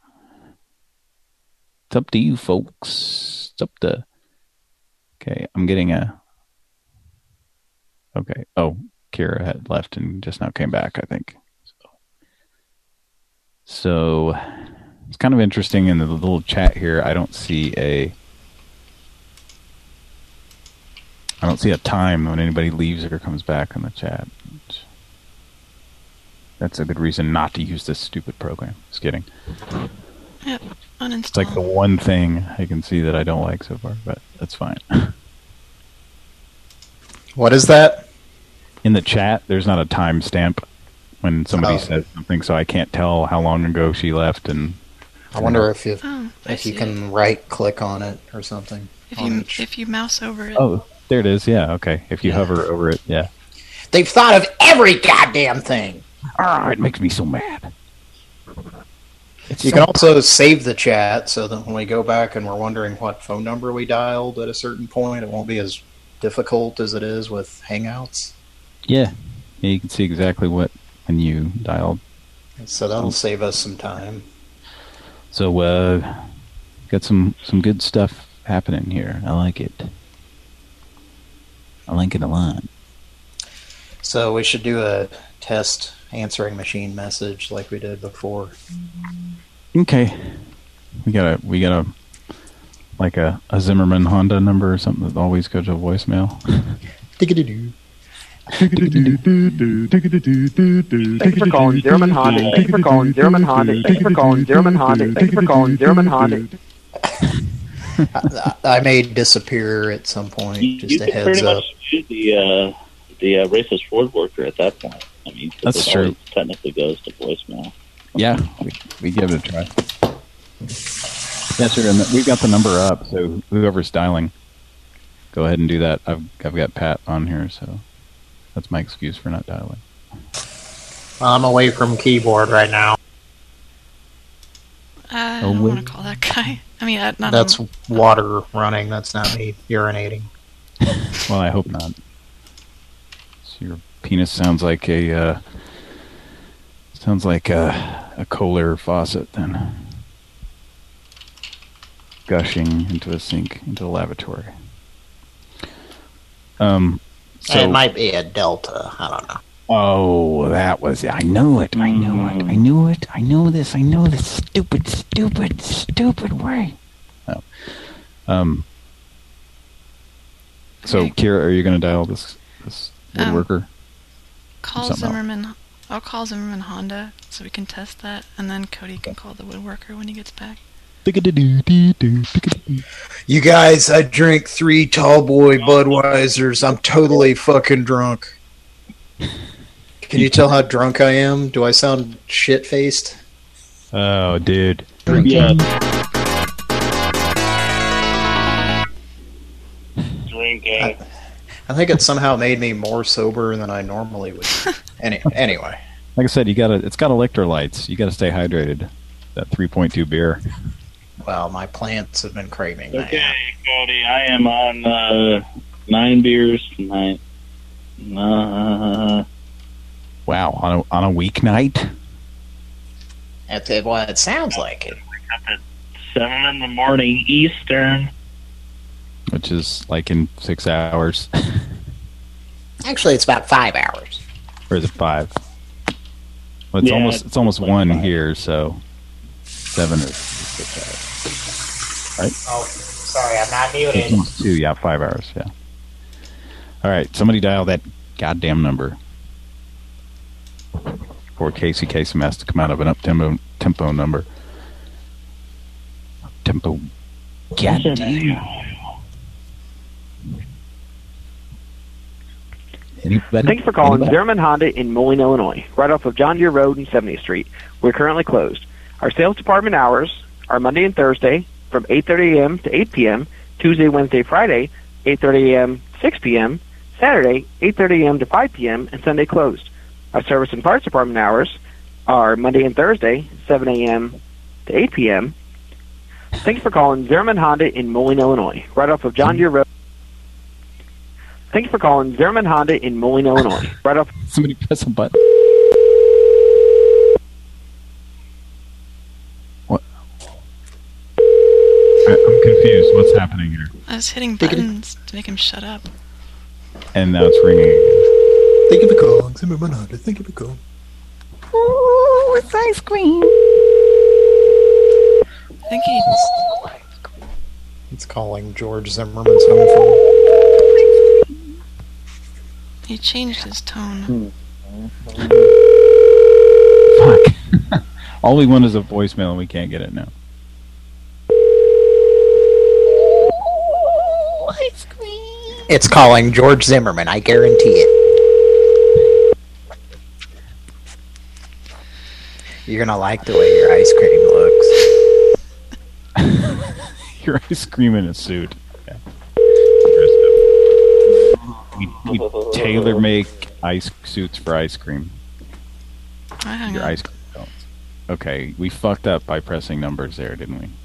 It's up to you, folks. It's up to... Okay, I'm getting a... Okay. Oh, Kira had left and just now came back, I think. So it's kind of interesting in the little chat here. I don't see a time when anybody leaves or comes back in the chat. That's a good reason not to use this stupid program. Just kidding. Yep, uninstall. It's like the one thing I can see that I don't like so far, but that's fine. What is that? In the chat, there's not a timestamp when somebody says something, so I can't tell how long ago she left. And I wonder if you can right-click on it or something. If you mouse over it. Oh, there it is. Yeah, okay. If you hover over it, yeah. They've thought of every goddamn thing. It makes me so mad. You can also save the chat so that when we go back and we're wondering what phone number we dialed at a certain point, it won't be as difficult as it is with Hangouts. Yeah, you can see exactly when you dialed. So that'll save us some time. So, got some good stuff happening here. I like it. I like it a lot. So we should do a test answering machine message like we did before. Okay. We got a like a Zimmerman Honda number or something that always goes to voicemail. Tick-a-doo-doo. Thank you for calling Zimmerman Honda. Thank you for calling Zimmerman Honda. Thank you for calling Zimmerman Honda. Thank you for calling Zimmerman Honda. I may disappear at some point. Just a heads up. The racist woodworker at that point. I mean, that's true. Technically goes to voicemail. Yeah, we give it a try. Yes, sir. And we've got the number up, so whoever's dialing, go ahead and do that. I've got Pat on here, so that's my excuse for not dialing. I'm away from keyboard right now. I don't want to call that guy. I mean, not that's water running. That's not me urinating. Well, I hope not. So your penis sounds like a Kohler faucet, then gushing into a sink into a lavatory. So it might be a Delta. I don't know. Oh, that was it. I know it. I know it. I knew it. I know this. I know this. Stupid way. Oh. So, Kira, are you going to dial this woodworker? Call Zimmerman. I'll call Zimmerman Honda so we can test that, and then Cody can call the woodworker when he gets back. You guys, I drank 3 Tallboy Budweisers. I'm totally fucking drunk. Can you tell how drunk I am? Do I sound shit-faced? Oh, dude. Yeah. Drinking. I think it somehow made me more sober than I normally would. Anyway. Like I said, it's got electrolytes. You got to stay hydrated. That 3.2 beer. Well, my plants have been craving that. Okay, Cody, I am on 9 beers tonight. Wow, on a weeknight? Well, it sounds like it. Wake up at 7 in the morning Eastern. Which is like in 6 hours. Actually, it's about 5 hours. Or is it 5? Well, it's almost 1 here, so 7 is right. Oh, sorry, I'm not muted. It's almost 2, yeah, 5 hours, yeah. All right, somebody dial that goddamn number. Before Casey Kasem has to come out of an up-tempo number. Tempo. Goddamn. Anybody? Thanks for calling Zimmerman Honda in Moline, Illinois, right off of John Deere Road and 70th Street. We're currently closed. Our sales department hours are Monday and Thursday from 8:30 a.m. to 8 p.m., Tuesday, Wednesday, Friday, 8:30 a.m. to 6 p.m., Saturday, 8:30 a.m. to 5 p.m., and Sunday closed. Our service and parts department hours are Monday and Thursday, 7 a.m. to 8 p.m. Thanks for calling Zimmerman Honda in Moline, Illinois, right off of John Deere Road. Thanks for calling Zimmerman Honda in Moline, Illinois, right off. Somebody press a button. What? I'm confused. What's happening here? I was hitting buttons to make him shut up. And now it's ringing again. Thank you for calling Zimmerman Honda. Thank you for calling. Ooh, it's ice cream. I think It's calling George Zimmerman's home phone. he changed his tone. Fuck. All we want is a voicemail and we can't get it now. Ice cream. It's calling George Zimmerman, I guarantee it. You're gonna like the way your ice cream looks. Your ice cream in a suit. Yeah. We tailor make ice suits for ice cream. Your ice cream cones. Okay, we fucked up by pressing numbers there, didn't we?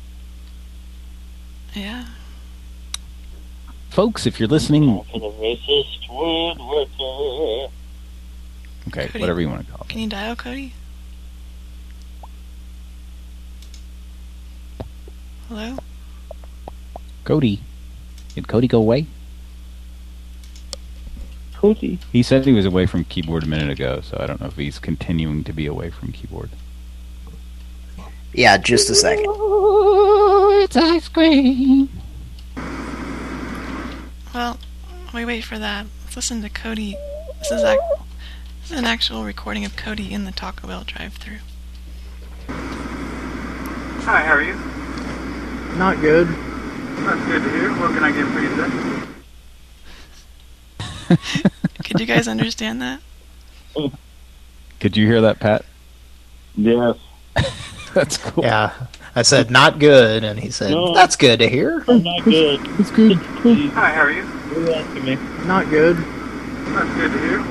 Yeah. Folks, if you're listening... For the racist woodworker. Okay, Cody, whatever you want to call it. Can you dial Cody? Hello? Cody. Did Cody go away? Cody? He said he was away from keyboard a minute ago, so I don't know if he's continuing to be away from keyboard. Yeah, just a second. Ooh, it's ice cream. Well, we wait for that. Let's listen to Cody. This is an actual recording of Cody in the Taco Bell drive-thru. Hi, how are you? Not good. That's good to hear. What can I get for you today? Could you guys understand that? Could you hear that, Pat? Yes. That's cool. Yeah. I said, not good, and he said, No. that's good to hear. Not good. That's good. Hi, how are you? What are you asking me? Not good. That's good to hear.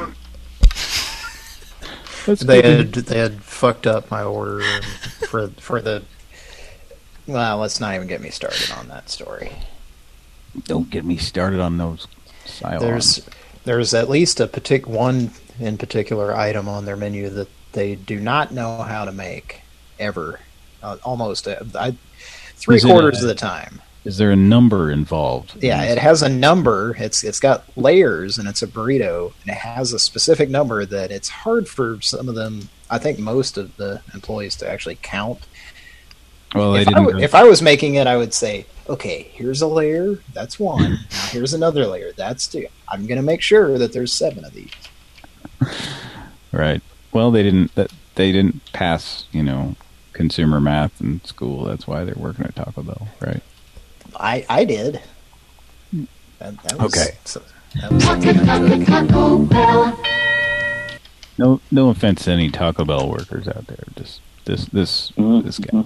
They had fucked up my order for the... Well, let's not even get me started on that story. Don't get me started on those Cylons. There's at least one in particular item on their menu that they do not know how to make, ever. Almost three-quarters of the time. Is there a number involved? Yeah, it has a number. It's got layers, and it's a burrito, and it has a specific number that it's hard for some of them, I think most of the employees, to actually count. Well, if I was making it, I would say, okay, here's a layer, that's 1. Now here's another layer, that's 2. I'm going to make sure that there's 7 of these. Right. Well, they didn't pass, consumer math in school. That's why they're working at Taco Bell, right? I did. That was, okay. So, that was Taco Bell. No offense to any Taco Bell workers out there. Just this guy.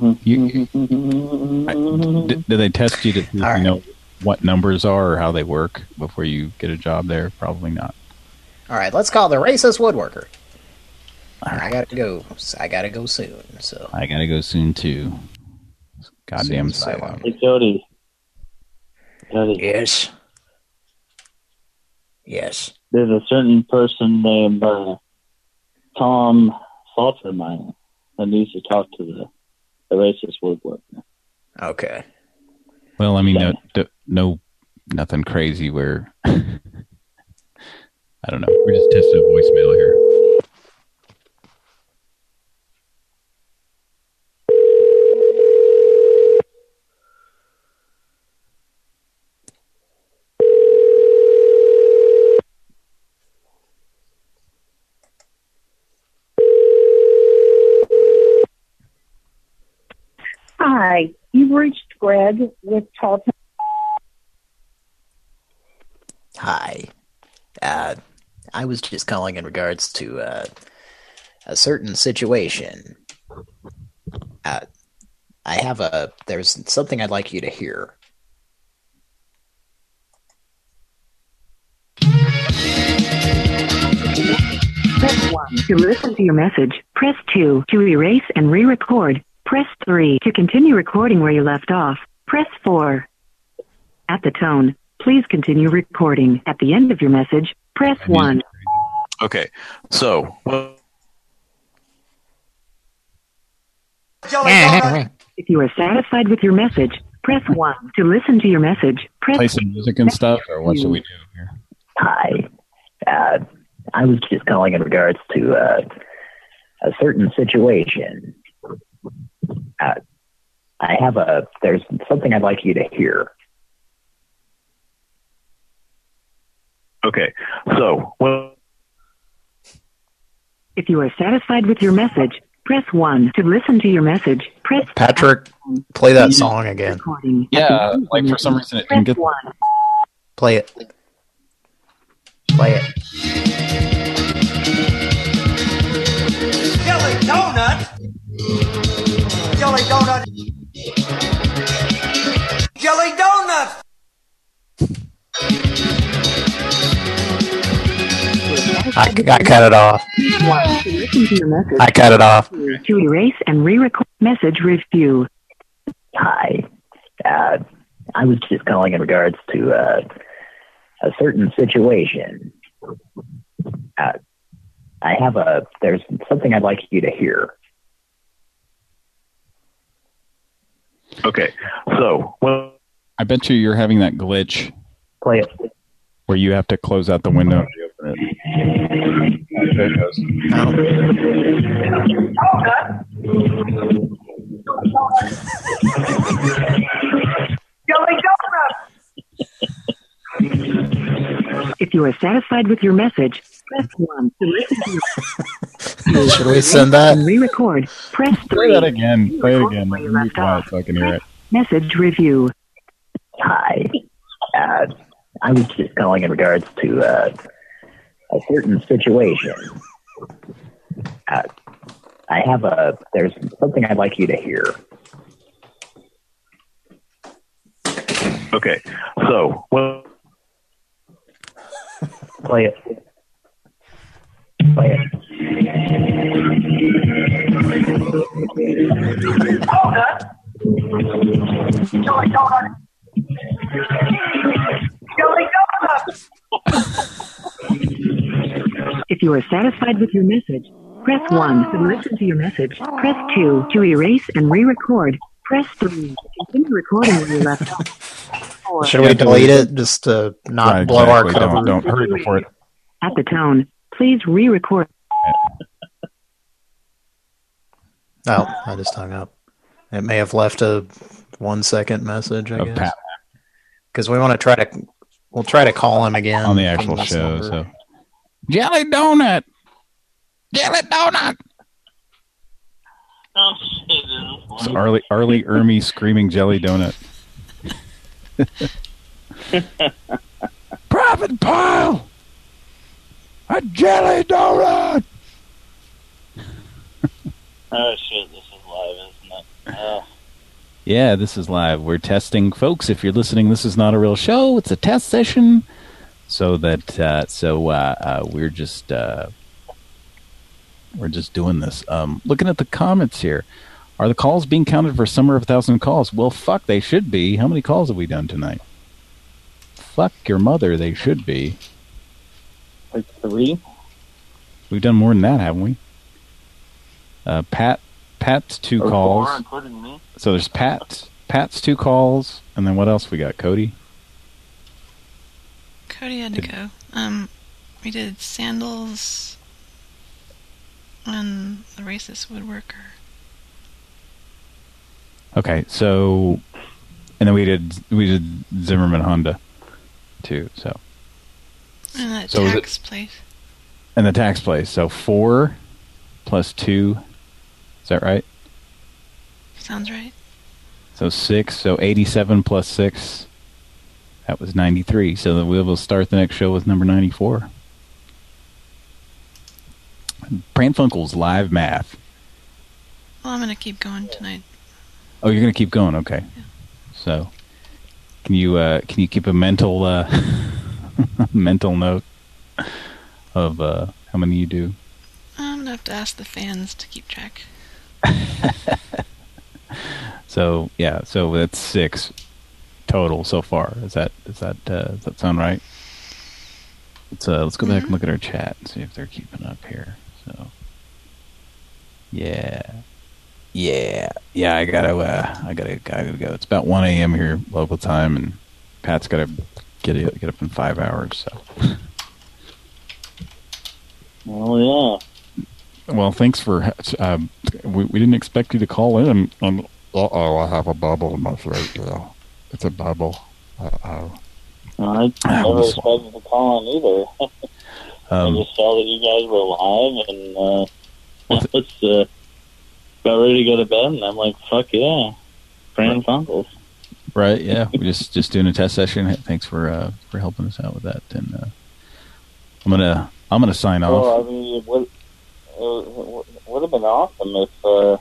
Do they test you to know what numbers are or how they work before you get a job there? Probably not. All right, let's call the racist woodworker. All right. I gotta go soon. So I gotta go soon too. Goddamn Cylon. Hey, Cody. Yes. Yes. There's a certain person named Tom Saltermeyer that needs to talk to the racist woodworker. Okay. Well, I mean, no, nothing crazy where... I don't know. We're just testing a voicemail here. Greg with Charlton. Hi. I was just calling in regards to a certain situation. There's something I'd like you to hear. Press 1 to listen to your message. Press 2 to erase and re-record. Press 3 to continue recording where you left off. Press 4. At the tone, please continue recording. At the end of your message, press 1. Okay, so If you are satisfied with your message, press 1 to listen to your message. Press Play some music and stuff, or what should we do here? Hi. I was just calling in regards to a certain situation. There's something I'd like you to hear. okay, so If you are satisfied with your message, press 1 to listen to your message. Press Patrick, play that song again. recording. Yeah, like for some reason it didn't get... Play it. Play it. Jelly donut. Jelly donut. Jelly donut. I cut it off. To listen to your message, I cut it off. to erase and re-record message review. Hi. I was just calling in regards to a certain situation. There's something I'd like you to hear. okay, so I bet you're having that glitch. Play it. Where you have to close out the window and reopen it. There it goes. Jelly donut. If you are satisfied with your message, press 1 to listen to your Should we send that? and re-record. Press 3. Play that again. Play it again. Be quiet so I can hear it. Message review. Hi. I was just calling in regards to a certain situation. There's something I'd like you to hear. okay, so Play it. Play it. Jelly donut. Jelly donut. If you are satisfied with your message, press 1 to listen to your message. Press 2 to erase and re-record. Press 3 to continue recording where you left off. 4. Should we delete it just to not Right, blow our exactly. cover? Don't hurry before it... At the tone, please re-record. Oh, I just hung up. It may have left a 1 second message, I guess. Because we want to try to... We'll try to call him again. On the actual from this show, number. so... Jelly donut! Jelly donut! So Arlie Ermy screaming jelly donut. Private pile! A jelly donut! Oh shit, this is live, isn't it? Oh. Yeah, this is live. We're testing, folks. If you're listening, this is not a real show. It's a test session. So that we're just doing this. Looking at the comments here, are the calls being counted for Summer of 1,000 Calls? Well, fuck, they should be. How many calls have we done tonight? Fuck your mother, they should be. Like 3? We've done more than that, haven't we? Pat's 2 calls. 4, including me. So there's Pat's 2 calls, and then what else we got? Cody? Cody had to go. We did Sandals and the Racist Woodworker. Okay, so, and then we did Zimmerman Honda too. So, And that so tax place. And the tax place. So 4 plus 2. Is that right? Sounds right. So 6. So 87 plus 6. That was 93. So we will start the next show with number 94. Pranfunkel's live math. Well, I'm going to keep going tonight. Oh, you're going to keep going. Okay. Yeah. So, can you keep a mental mental note of how many you do? I'm going to have to ask the fans to keep track. So, yeah, so that's 6 total so far. Does that sound right? Let's go back and look at our chat and see if they're keeping up here. So, yeah, I gotta go. It's about 1 a.m. here local time, and Pat's gotta get up in 5 hours. So, oh yeah. Well, thanks for. We didn't expect you to call in. I have a bubble in my throat. It's a bubble. I never expected to call in either. I just saw that you guys were live, and I was about ready to go to bed, and I'm like, fuck yeah, Pranfunkels. Right, yeah. We're just doing a test session. Thanks for helping us out with that. And I'm gonna sign off. Well, I mean, it would have been awesome if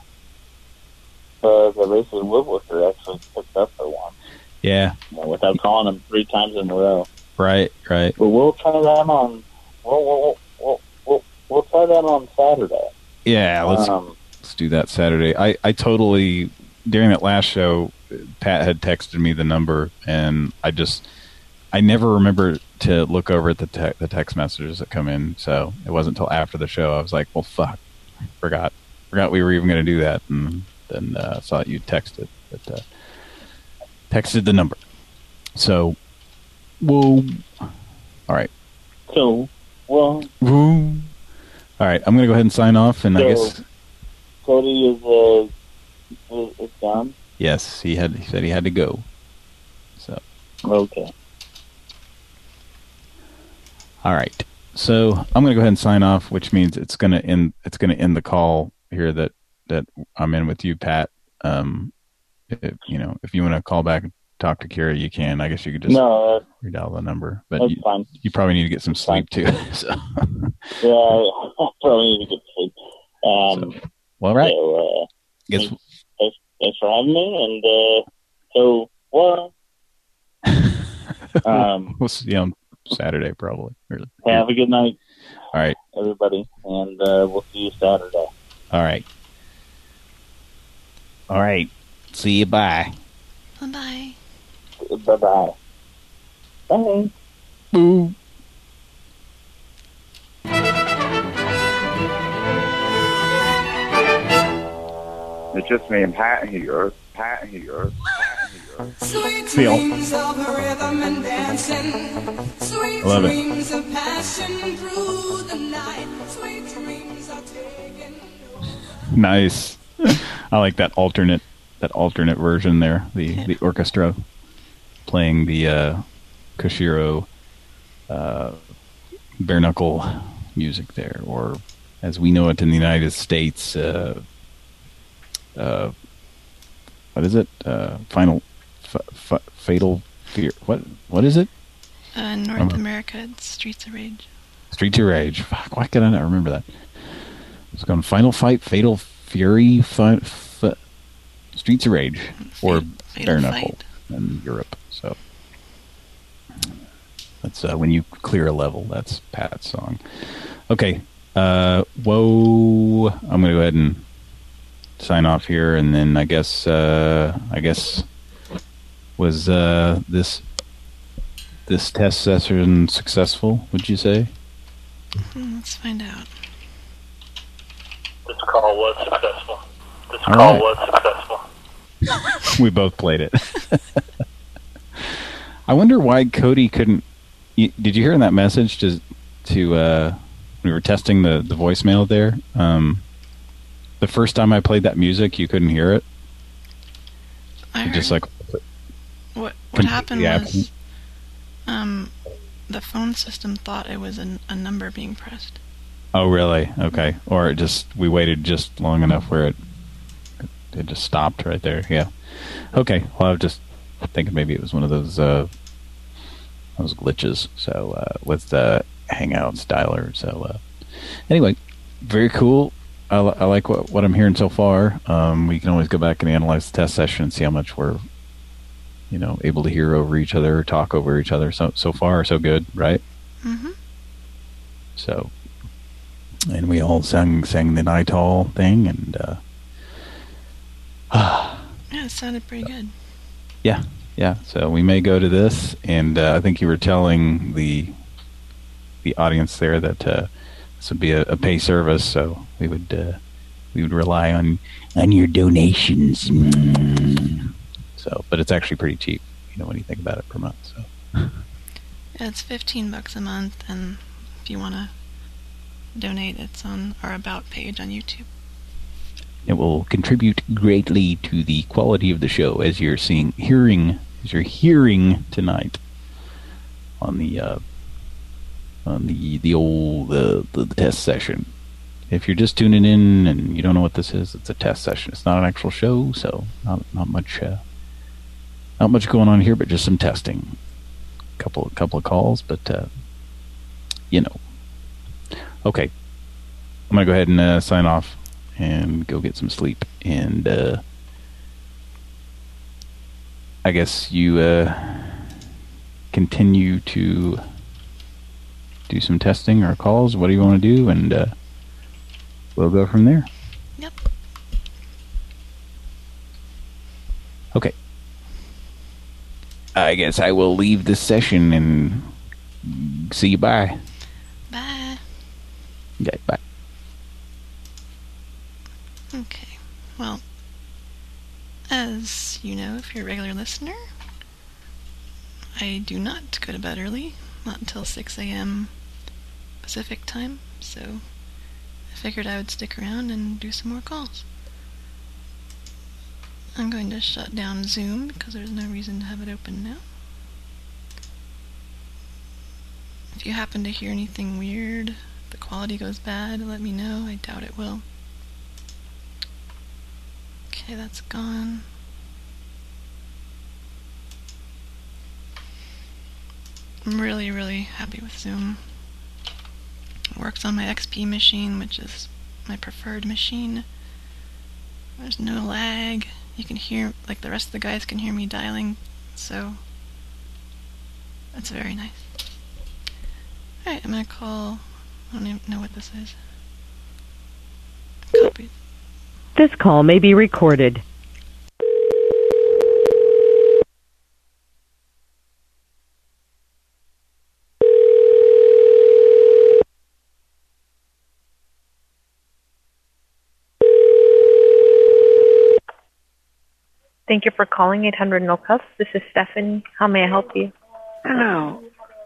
the Racers Woodworker actually picked up for one. Yeah. Without calling them 3 times in a row. Right. But we'll try that on. We'll try that on Saturday. Yeah, let's do that Saturday. I totally, during that last show, Pat had texted me the number, and I never remember to look over at the text messages that come in. So it wasn't until after the show I was like, well, fuck, forgot we were even going to do that, and then saw that you texted, but texted the number. So, whoa. All right. So, well. Whoa. All right, I'm going to go ahead and sign off, and I guess Cody is done. Yes, he said he had to go. So. Okay. All right. So I'm going to go ahead and sign off, which means it's going to end the call here that I'm in with you, Pat. If you want to call back and talk to Kira, you can. I guess you could just redial the number, but you probably need to get some sleep too. So. Yeah, I probably need to get sleep. Well, all right. So, thanks for having me, and so what? We'll see you on Saturday, probably. Have a good night. All right, everybody, and we'll see you Saturday. All right. All right. See you. Bye. Bye-bye. Bye-bye. Bye. Boo. It's just me and Pat here. Sweet Feel. dreams of rhythm and dancing. Sweet Love it. dreams of passion through the night. Sweet dreams are taken. Nice. I like that alternate version there. The orchestra playing the Koshiro bare knuckle music there, or as we know it in the United States, what is it? Fatal Fear. What is it? North America, it's Streets of Rage. Streets of Rage. Fuck, why could I not remember that? It's going Final Fight, Fatal Fury, Streets of Rage, or Bare Knuckle in Europe. So that's when you clear a level. That's Pat's song. Okay. Whoa. I'm going to go ahead and sign off here, and then I guess was this test session successful, would you say? Let's find out. This call was successful. Was successful. We both played it. I wonder why Cody couldn't. Did you hear in that message to when we were testing the voicemail there? The first time I played that music, you couldn't hear it. I heard, just like what happened was the phone system thought it was a number being pressed. Oh, really? Okay. Or we waited just long enough where it It just stopped right there. Yeah. Okay. Well, I was just thinking maybe it was one of those glitches. So with the Hangouts dialer. So anyway, very cool. I like what I'm hearing so far. We can always go back and analyze the test session and see how much we're, able to hear over each other, or talk over each other. So far, so good, right? Mm-hmm. So, and we all sang the Night Hall thing, and yeah, it sounded pretty good. Yeah. So we may go to this, and I think you were telling the audience there that this would be a pay service, so we would rely on your donations. So, but it's actually pretty cheap, when you think about it per month. So, yeah, it's $15 a month, and if you want to donate, it's on our About page on YouTube. It will contribute greatly to the quality of the show, as you're hearing tonight on the test session. If you're just tuning in and you don't know what this is, it's a test session. It's not an actual show, so not much going on here, but just some testing. Couple of calls, but Okay, I'm gonna go ahead and sign off and go get some sleep, and I guess you continue to do some testing or calls. What do you want to do? And we'll go from there. Yep. Okay. I guess I will leave this session and see you. Bye. Bye. Okay, bye. Okay. Well, as you know, if you're a regular listener, I do not go to bed early, not until 6 a.m. Pacific time, so I figured I would stick around and do some more calls. I'm going to shut down Zoom because there's no reason to have it open now. If you happen to hear anything weird, the quality goes bad, let me know. I doubt it will. Okay, that's gone. I'm really, really happy with Zoom. It works on my XP machine, which is my preferred machine. There's no lag. You can hear, like the rest of the guys can hear me dialing, so that's very nice. Alright, I'm gonna call, I don't even know what this is. Copy. This call may be recorded. Thank you for calling 800 No Cuffs. This is Stephanie. How may I help you? Hello.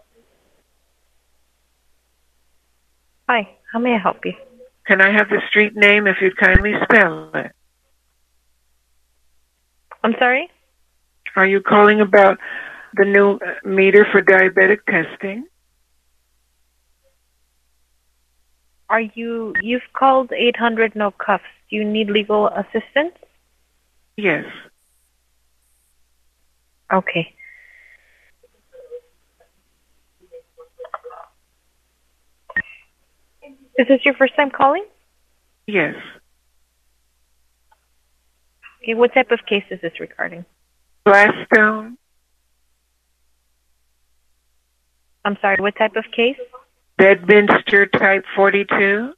Hi. How may I help you? Can I have the street name if you'd kindly spell it? I'm sorry? Are you calling about the new meter for diabetic testing? You've called 800 No Cuffs. Do you need legal assistance? Yes. Okay. Is this your first time calling? Yes. Okay, what type of case is this regarding? Gladstone. I'm sorry, what type of case? Bedminster type 42.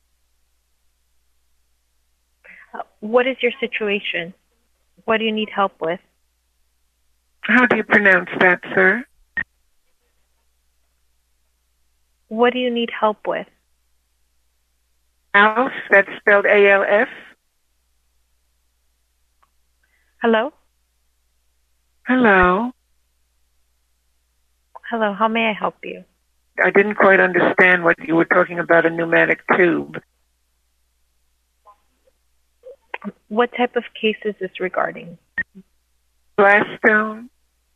What is your situation? What do you need help with? How do you pronounce that, sir? What do you need help with? Alf, that's spelled A-L-F. Hello? Hello. Hello, how may I help you? I didn't quite understand what you were talking about, a pneumatic tube. What type of case is this regarding? Gladstone.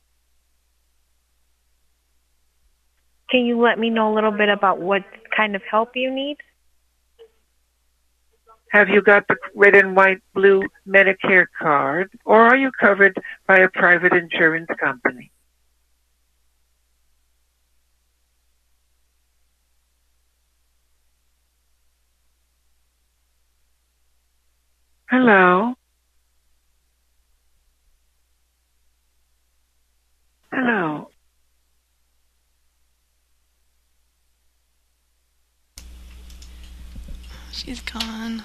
Can you let me know a little bit about what kind of help you need? Have you got the red and white blue Medicare card, or are you covered by a private insurance company? Hello? Hello? She's gone.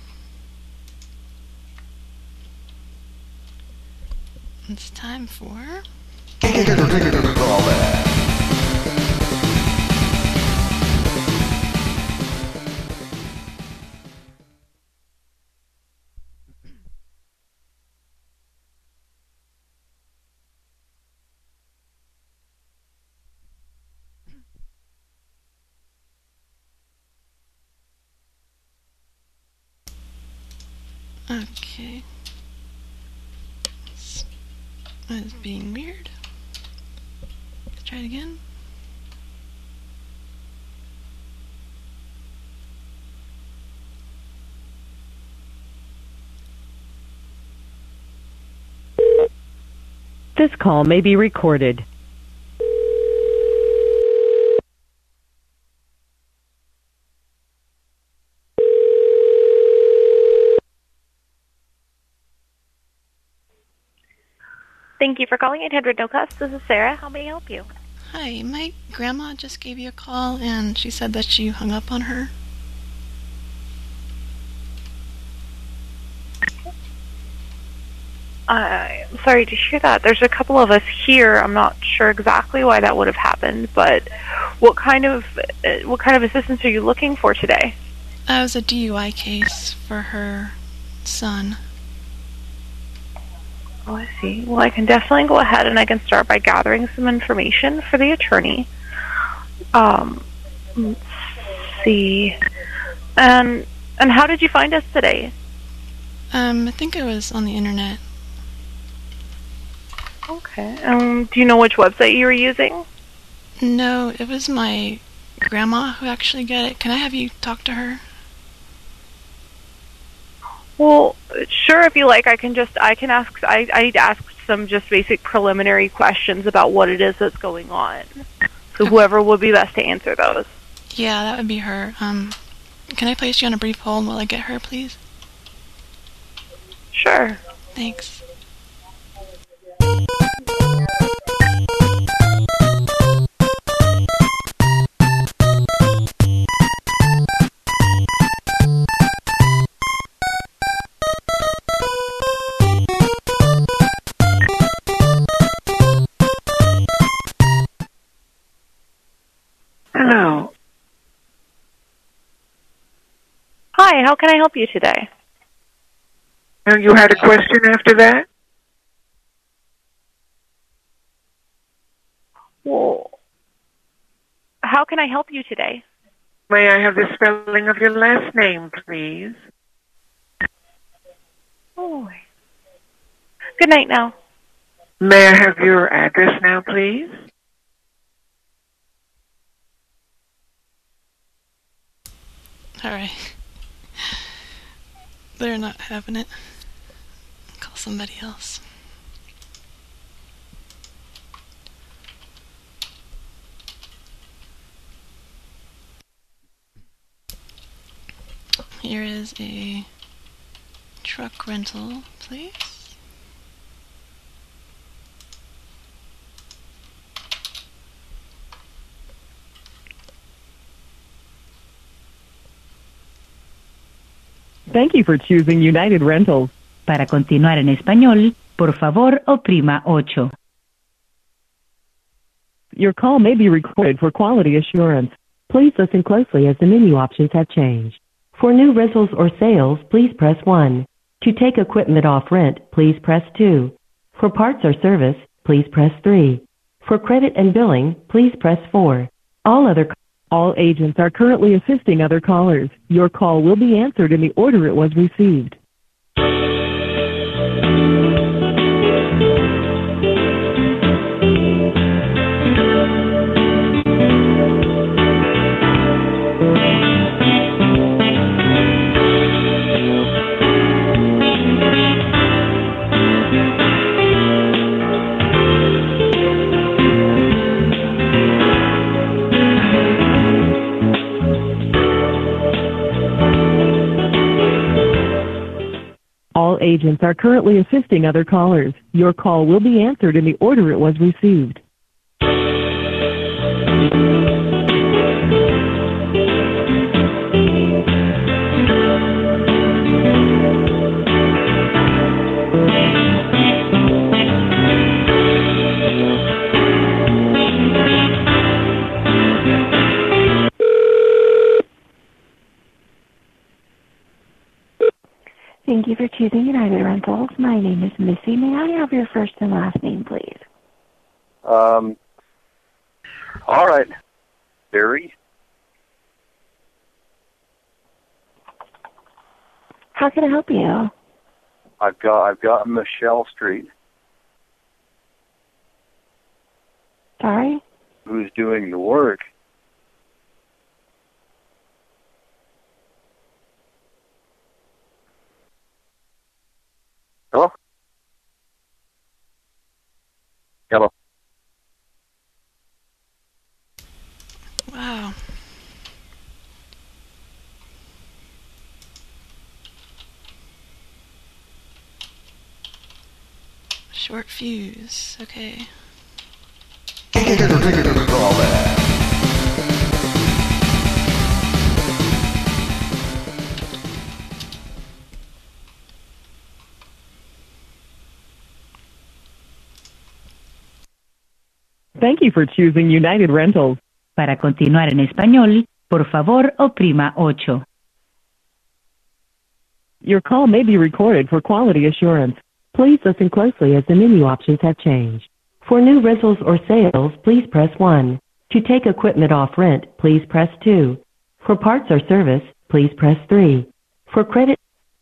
It's time for... Okay. It's being weird. Let's try it again. This call may be recorded. Thank you for calling 800 No Cost. This is Sarah. How may I help you? Hi, my grandma just gave you a call and she said that you hung up on her. I'm sorry to hear that. There's a couple of us here. I'm not sure exactly why that would have happened, but what kind of assistance are you looking for today? It was a DUI case for her son. Oh, I see. Well, I can definitely go ahead and I can start by gathering some information for the attorney. Let's see. And how did you find us today? I think it was on the internet. Okay. Do you know which website you were using? No, it was my grandma who actually got it. Can I have you talk to her? Well, sure, if you like, I need to ask some just basic preliminary questions about what it is that's going on. So whoever would be best to answer those. Yeah, that would be her. Can I place you on a brief hold while I get her, please? Sure. Thanks. Hello. Hi, how can I help you today? And you had a question after that? Well, how can I help you today? May I have the spelling of your last name, please? Oh. Good night now. May I have your address now, please? Alright. They're not having it. Call somebody else. Here is a truck rental place. Thank you for choosing United Rentals. Para continuar en español, por favor, oprima 8. Your call may be recorded for quality assurance. Please listen closely as the menu options have changed. For new rentals or sales, please press 1. To take equipment off rent, please press 2. For parts or service, please press 3. For credit and billing, please press 4. All agents are currently assisting other callers. Your call will be answered in the order it was received. agents are currently assisting other callers. Your call will be answered in the order it was received. Thank you for choosing United Rentals. My name is Missy. May I have your first and last name, please? All right. Barry? How can I help you? I've got Michelle Street. Sorry? Who's doing the work? Hello? Hello? Wow. Short fuse. Okay. Thank you for choosing United Rentals. Para continuar en español, por favor, oprima 8. Your call may be recorded for quality assurance. Please listen closely as the menu options have changed. For new rentals or sales, please press 1. To take equipment off rent, please press 2. For parts or service, please press 3. For credit...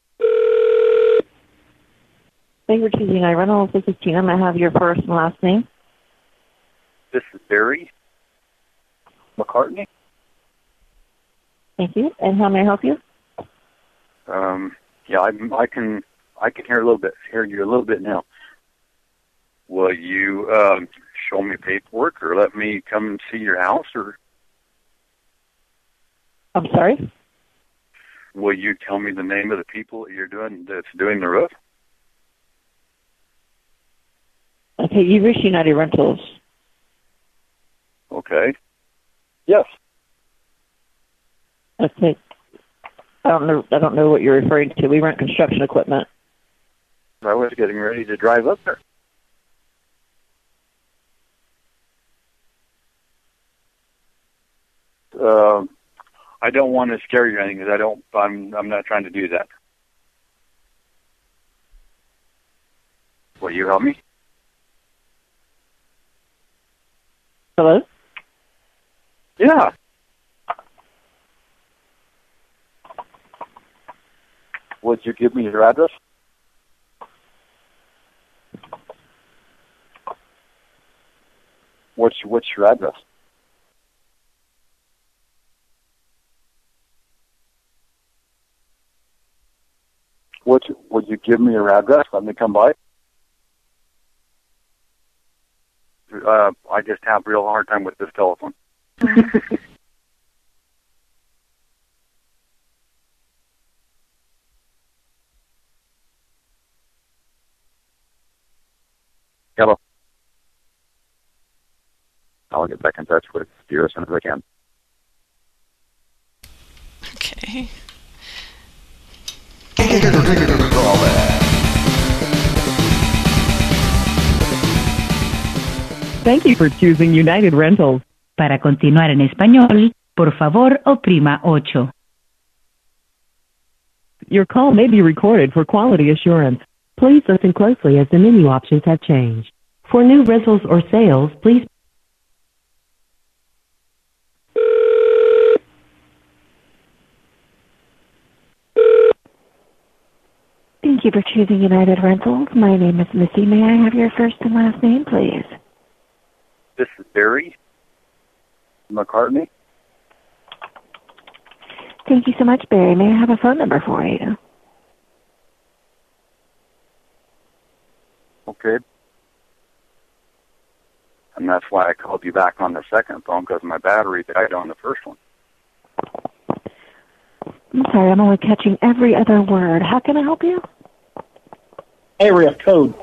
Thank you for choosing United Rentals. This is Tina. May I have your first and last name? This is Barry McCartney. Thank you. And how may I help you? Yeah, I can hear you a little bit now. Will you show me paperwork or let me come and see your house, or? I'm sorry? Will you tell me the name of the people that's doing the roof? Okay, you've reached United Rentals. Okay. Yes. Okay. I don't know what you're referring to. We rent construction equipment. I was getting ready to drive up there. I don't want to scare you or anything because I'm not trying to do that. Will you help me? Hello? Yeah. Would you give me your address? What's your address? Would you give me your address? Let me come by. I just have a real hard time with this telephone. Hello. I'll get back in touch with you as soon as I can. Okay. Thank you for choosing United Rentals. Para continuar en español, por favor, oprima 8. Your call may be recorded for quality assurance. Please listen closely as the menu options have changed. For new rentals or sales, please... Thank you for choosing United Rentals. My name is Missy. May I have your first and last name, please? This is Barry McCartney. Thank you so much, Barry. May I have a phone number for you? Okay. And that's why I called you back on the second phone, because my battery died on the first one. I'm sorry, I'm only catching every other word. How can I help you? Area code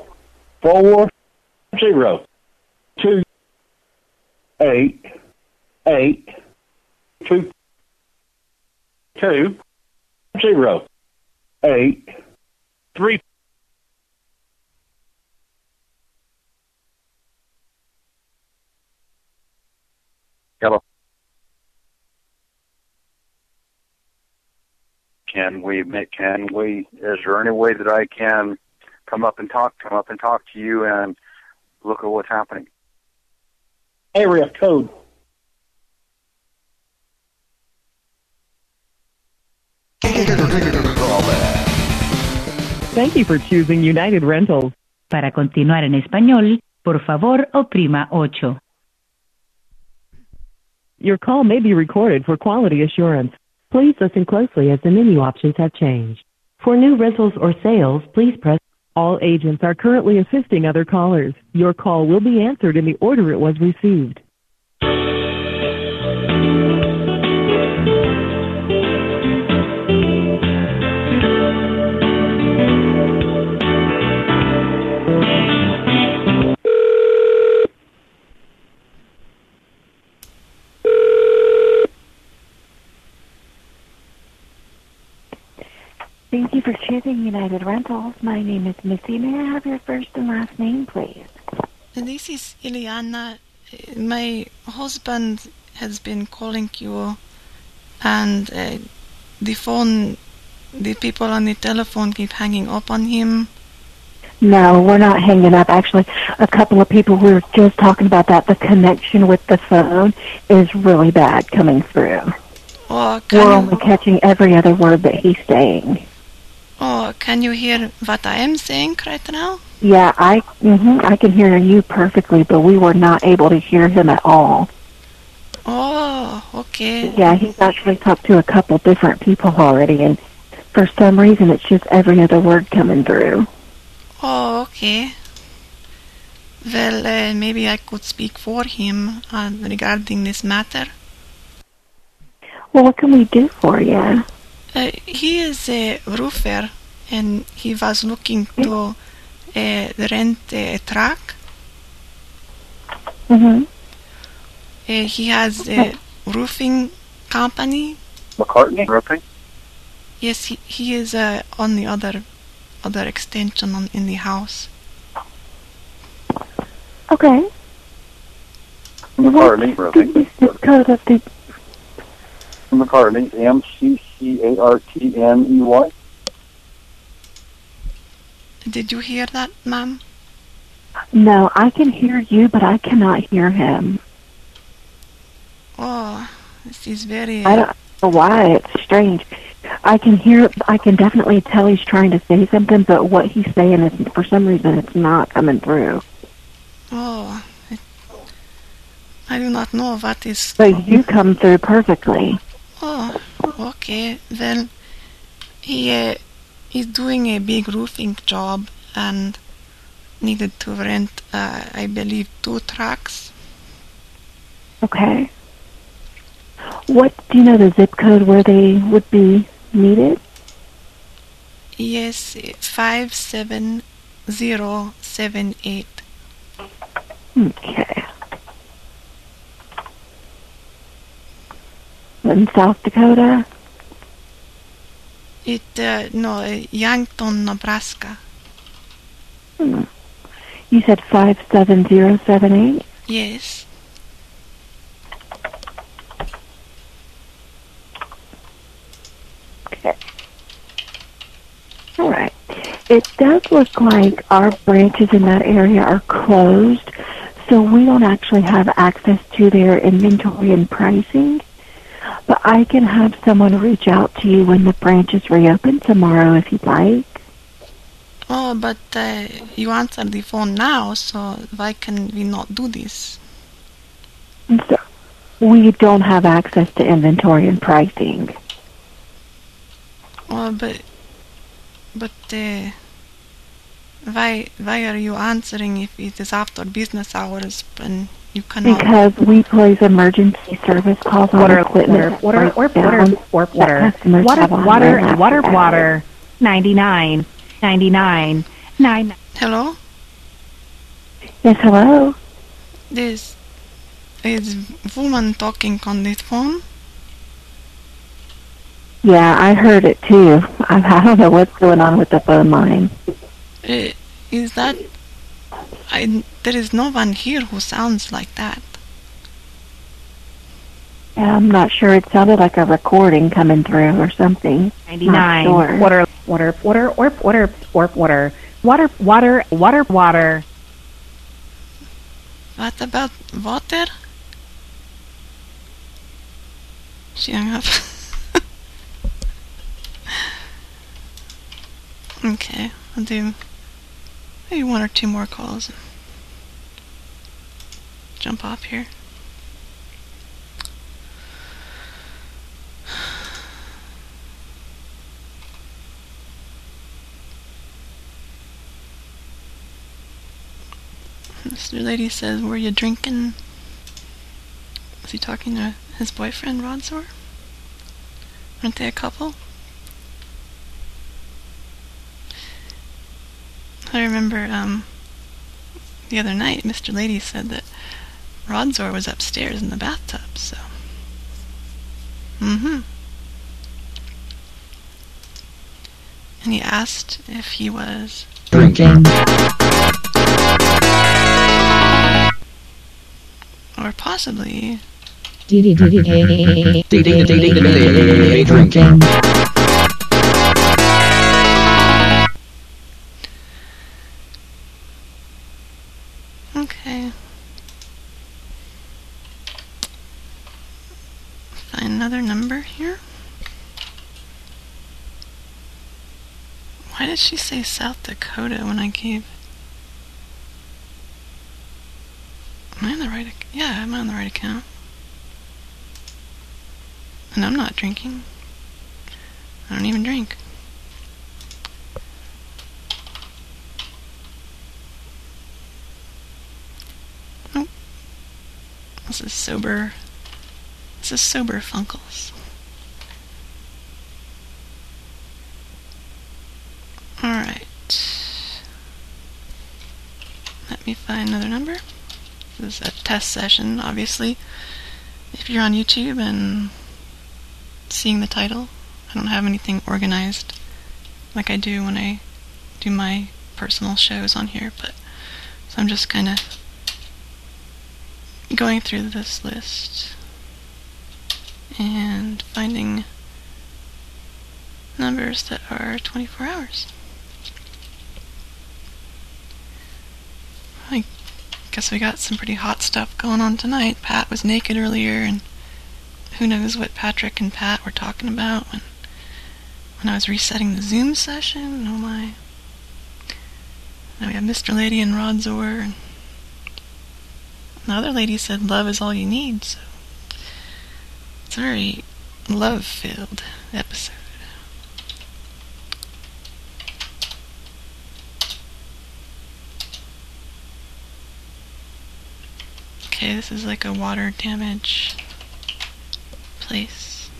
408882208 Hello. Is there any way that I can come up and talk to you and look at what's happening? Area code Thank you for choosing United Rentals. Para continuar en español, por favor, oprima 8. Your call may be recorded for quality assurance. Please listen closely as the menu options have changed. For new rentals or sales, please press. All agents are currently assisting other callers. Your call will be answered in the order it was received. Thank you for choosing United Rentals. My name is Missy. May I have your first and last name, please? This is Ileana. My husband has been calling you, and the people on the telephone keep hanging up on him. No, we're not hanging up. Actually, a couple of people we were just talking about that. The connection with the phone is really bad coming through. Oh, We're only catching every other word that he's saying. Oh, can you hear what I am saying right now? Yeah, I can hear you perfectly, but we were not able to hear him at all. Oh, okay. Yeah, he's actually talked to a couple different people already, and for some reason it's just every other word coming through. Oh, okay. Well, maybe I could speak for him regarding this matter. Well, what can we do for you? He is a roofer, and he was looking to rent a truck. Mm-hmm. He has a roofing company. McCartney Roofing? Yes, he is on the other extension in the house. Okay. McCartney Roofing. Zip code of the... McCartney, McCartney. Did you hear that, ma'am? No, I can hear you, but I cannot hear him. Oh, this is very... I don't know why. It's strange. I can definitely tell he's trying to say something, but what he's saying is, for some reason, it's not coming through. Oh, I do not know what is... But you come through perfectly. Oh, okay. Well, he's doing a big roofing job and needed to rent, I believe, 2 trucks. Okay. What, do you know the zip code where they would be needed? Yes, 57078. Okay. In South Dakota? Yankton, Nebraska. You said 57078? Yes. Okay. All right. It does look like our branches in that area are closed, so we don't actually have access to their inventory and pricing. But I can have someone reach out to you when the branches reopen tomorrow if you'd like. Oh, but you answered the phone now, so why can we not do this? So we don't have access to inventory and pricing. Oh, but why are you answering if it is after business hours and you cannot? Because we place emergency service calls on equipment. Water, 99.99. 9. Hello? Yes, hello? This is woman talking on this phone. Yeah, I heard it too. I don't know what's going on with the phone line. Is that... there is no one here who sounds like that. Yeah, I'm not sure. It sounded like a recording coming through or something. 99. Not sure. Water. What about water? She hung up. Okay, I'll do maybe 1 or 2 more calls and jump off here. Mr. Lady says, were you drinking? Was he talking to his boyfriend, Rodsor? Aren't they a couple? I remember the other night Mr. Lady said that Rodsor was upstairs in the bathtub, so... And he asked if he was... Drinking. Or possibly... Drinking. Okay. Find another number here. Why did she say South Dakota when I gave... Am I on the right... Yeah, I'm on the right account. And I'm not drinking. I don't even drink. Nope. This is sober Funkles. Alright. Let me find another number. This is a test session, obviously. If you're on YouTube and seeing the title, I don't have anything organized like I do when I do my personal shows on here, but so I'm just kind of going through this list and finding numbers that are 24 hours. I guess we got some pretty hot stuff going on tonight. Pat was naked earlier, and who knows what Patrick and Pat were talking about when I was resetting the Zoom session. Oh my. Now we have Mr. Lady and Rodzor, and the other lady said love is all you need, so it's a very love-filled episode. Okay, this is like a water damage place.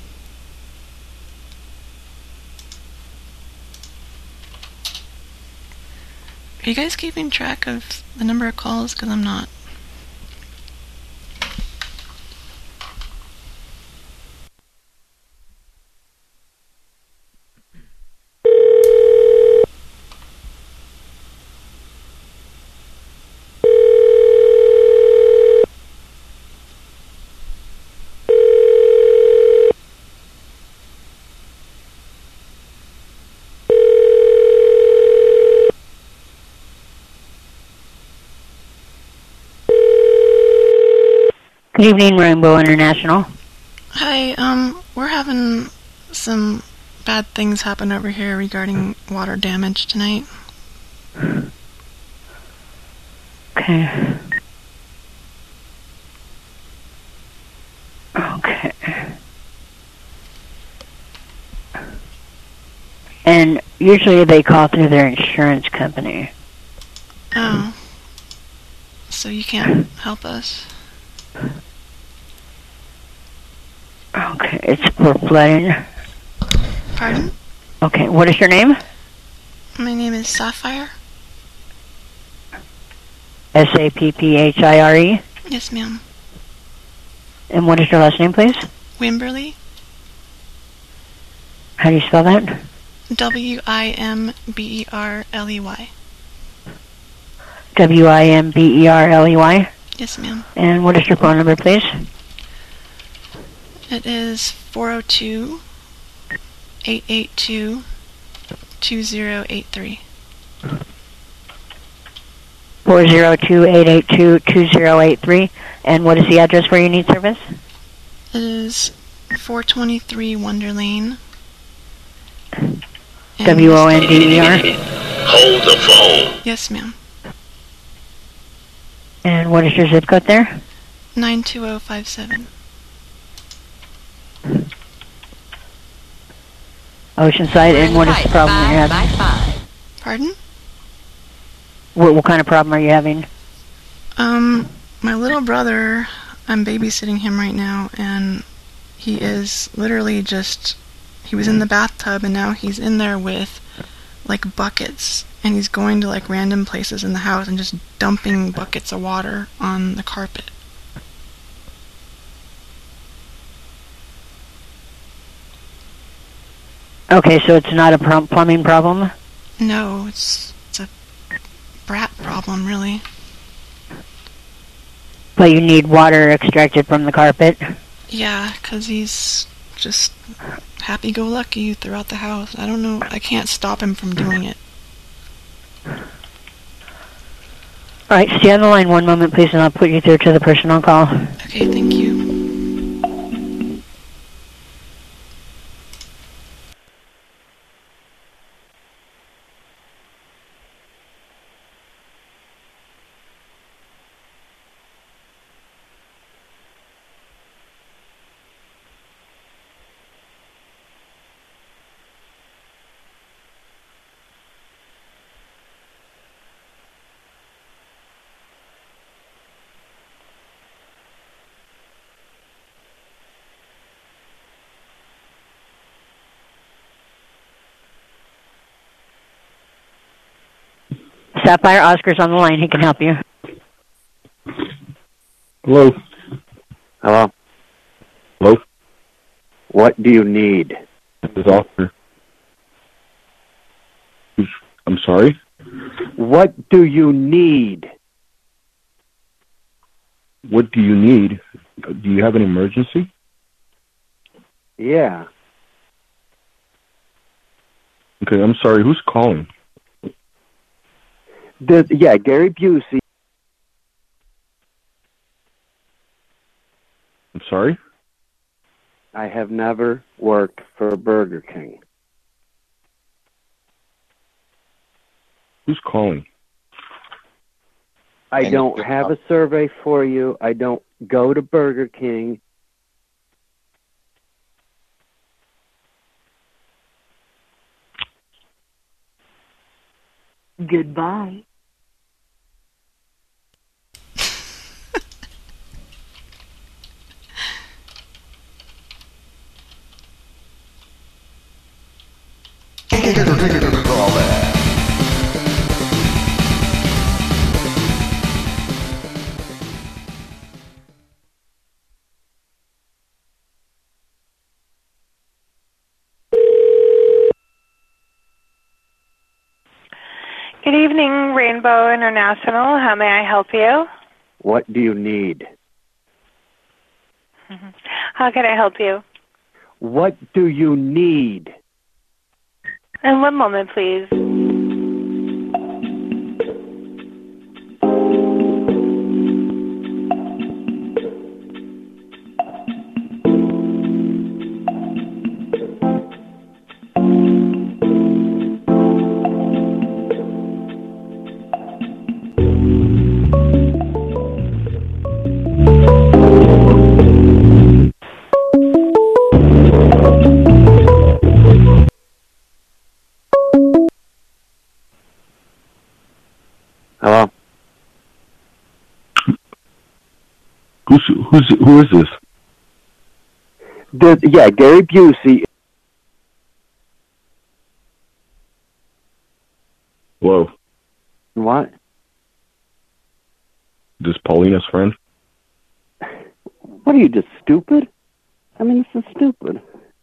Are you guys keeping track of the number of calls? Because I'm not. Good evening, Rainbow International. Hi, we're having some bad things happen over here regarding water damage tonight. Okay. Okay. And usually they call through their insurance company. Oh. So you can't help us? Okay, it's for flooding. Pardon? Okay, what is your name? My name is Sapphire. Sappphire. Yes, ma'am. And what is your last name, please? Wimberly. How do you spell that? Wimberley. Wimberley. Yes, ma'am. And what is your phone number, please? It is 402-882-2083. 402-882-2083. And what is the address where you need service? It is 423 Wonder Lane. WONDER. Hold the phone. Yes, ma'am. And what is your zip code there? 92057. Oceanside. And what is the problem you're having? Pardon? What kind of problem are you having? My little brother, I'm babysitting him right now, and he is literally just, he was in the bathtub, and now he's in there with, like, buckets, and he's going to, like, random places in the house and just dumping buckets of water on the carpet. Okay, so it's not a plumbing problem? No, it's a brat problem, really. But you need water extracted from the carpet? Yeah, 'cause he's just happy-go-lucky throughout the house. I don't know, I can't stop him from doing it. Alright, stay on the line one moment, please, and I'll put you through to the person on call. Okay, thank you. Sapphire Oscar's on the line. He can help you. Hello. Hello. Hello. What do you need? This is Oscar. I'm sorry? What do you need? What do you need? Do you have an emergency? Yeah. Okay, I'm sorry. Who's calling? Gary Busey. I'm sorry? I have never worked for Burger King. Who's calling? I don't have a survey for you. I don't go to Burger King. Goodbye. Good evening, Rainbow International. How may I help you? What do you need? How can I help you? What do you need? And one moment, please. Hello? Who is this? Gary Busey. Whoa. What? This Paulina's friend? What are you, just stupid? I mean, this is stupid.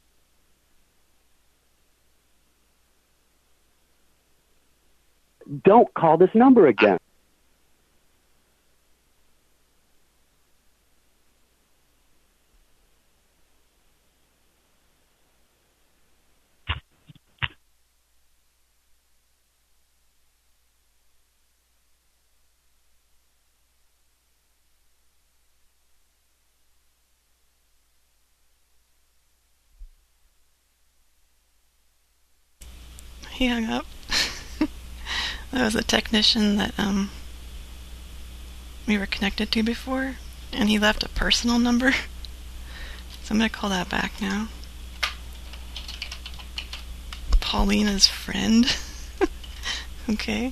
Don't call this number again. He hung up. That was a technician that we were connected to before, and he left a personal number. So I'm gonna call that back now. Paulina's friend. Okay.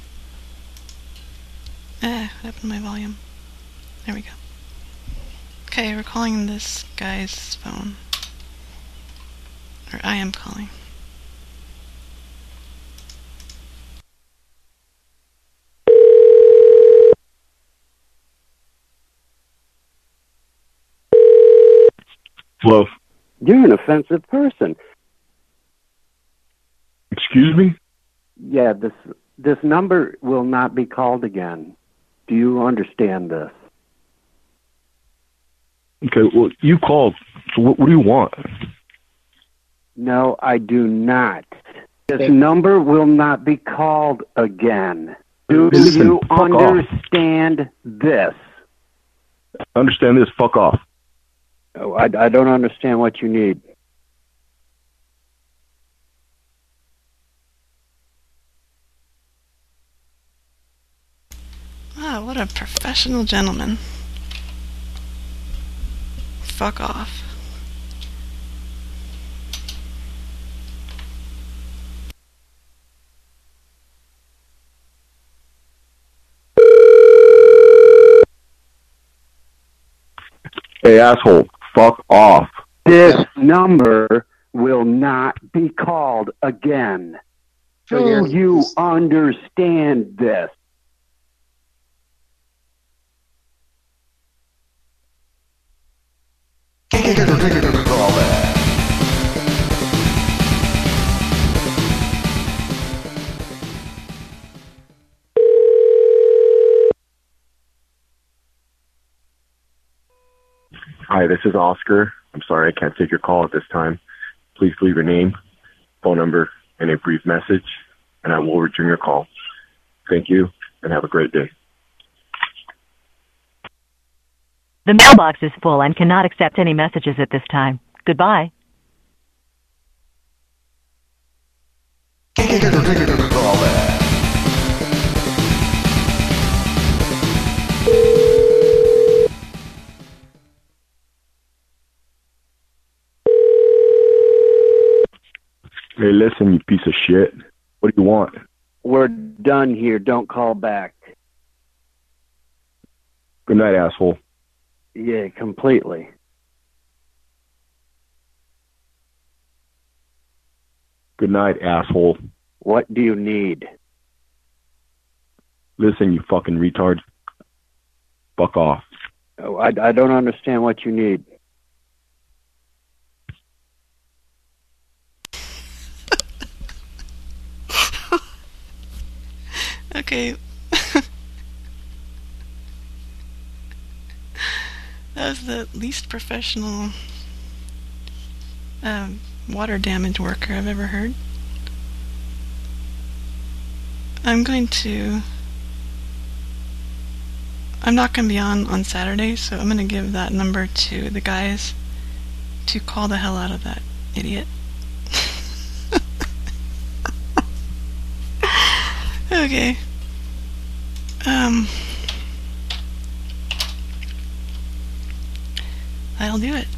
What happened to my volume? There we go. Okay, we're calling this guy's phone. Or I am calling. Hello. You're an offensive person. Excuse me? Yeah, this number will not be called again. Do you understand this? Okay, well, you called. So what do you want? No, I do not. This number will not be called again. Do Listen, you fuck understand this? Understand this? Fuck off. Oh, I don't understand what you need. Wow, what a professional gentleman. Fuck off. Hey, asshole. Fuck off. This number will not be called again. Do you understand this? Hi, this is Oscar. I'm sorry I can't take your call at this time. Please leave your name, phone number, and a brief message, and I will return your call. Thank you, and have a great day. The mailbox is full and cannot accept any messages at this time. Goodbye. Hey, listen, you piece of shit. What do you want? We're done here. Don't call back. Good night, asshole. Yeah, completely. Good night, asshole. What do you need? Listen, you fucking retard. Fuck off. Oh, I don't understand what you need. Okay. That was the least professional water damage worker I've ever heard. I'm not going to be on Saturday, so I'm going to give that number to the guys to call the hell out of that idiot. Okay. I'll do it.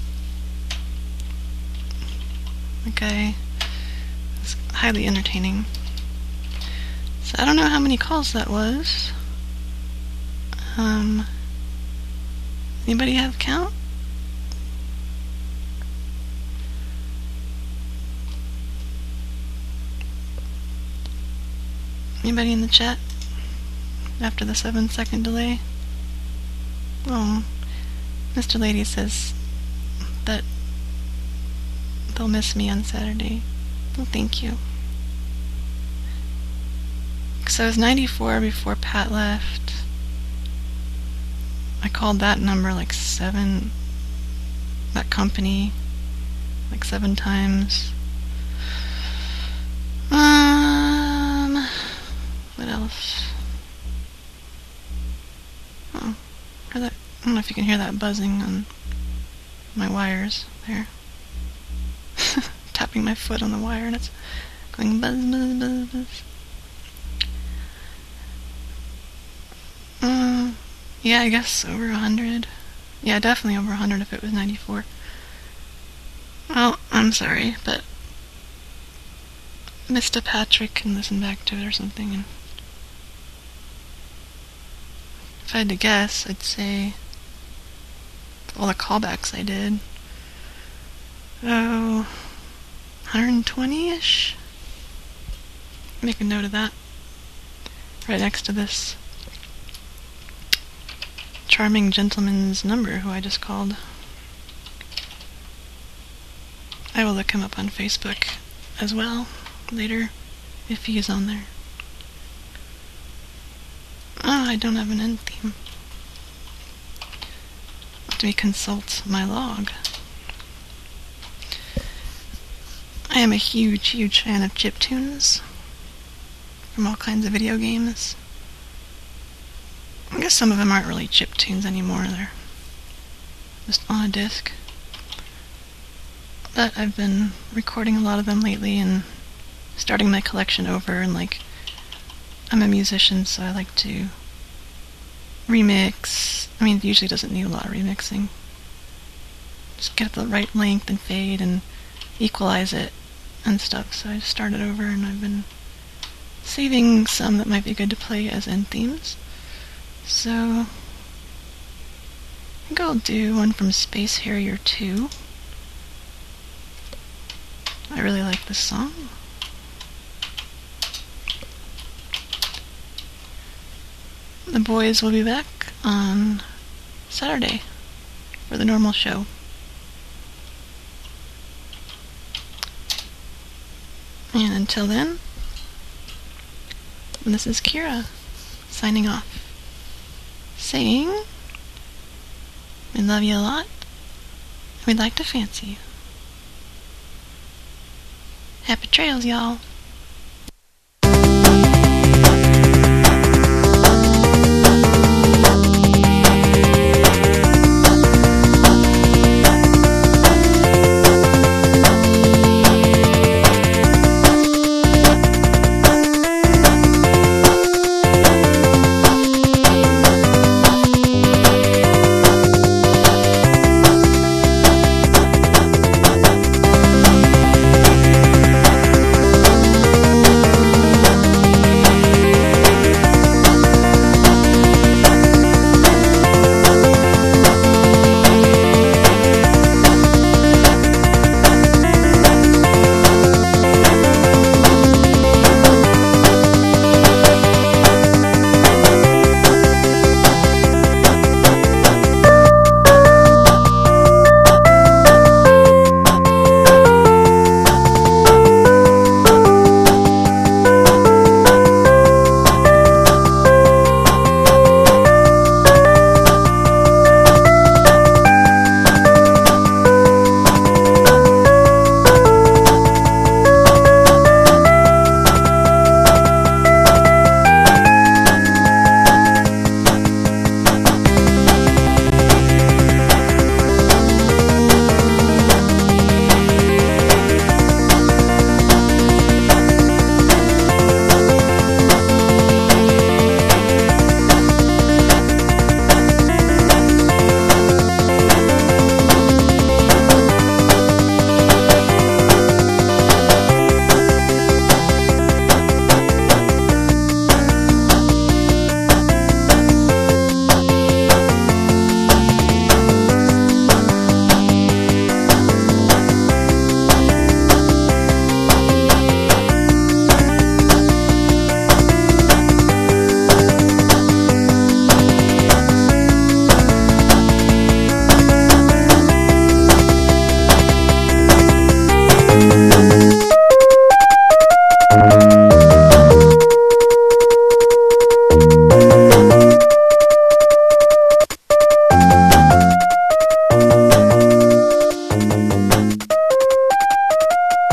Okay. It's highly entertaining. So I don't know how many calls that was. Anybody have a count? Anybody in the chat? After the 7-second delay? Mr. Lady says that they'll miss me on Saturday. Well, thank you. Because I was 94 before Pat left. I called that number like that company, like 7 times. What else? Oh, I don't know if you can hear that buzzing on my wires there. Tapping my foot on the wire and it's going buzz, buzz, buzz, buzz. Yeah, I guess over 100. Yeah, definitely over 100 if it was 94. Well, I'm sorry, but Mr. Patrick can listen back to it or something. And if I had to guess, I'd say all the callbacks I did. 120-ish? Make a note of that. Right next to this charming gentleman's number who I just called. I will look him up on Facebook as well later if he is on there. Oh, I don't have an end theme. Let me consult my log. I am a huge, huge fan of chiptunes from all kinds of video games. I guess some of them aren't really chiptunes anymore, they're just on a disc. But I've been recording a lot of them lately and starting my collection over, and I'm a musician, so I like to remix. I mean, it usually doesn't need a lot of remixing. Just get the right length and fade and equalize it and stuff. So I just started over, and I've been saving some that might be good to play as end themes. So I think I'll do one from Space Harrier 2. I really like this song. The boys will be back on Saturday for the normal show. And until then, this is Kira signing off, saying we love you a lot, and we'd like to fancy you. Happy trails, y'all.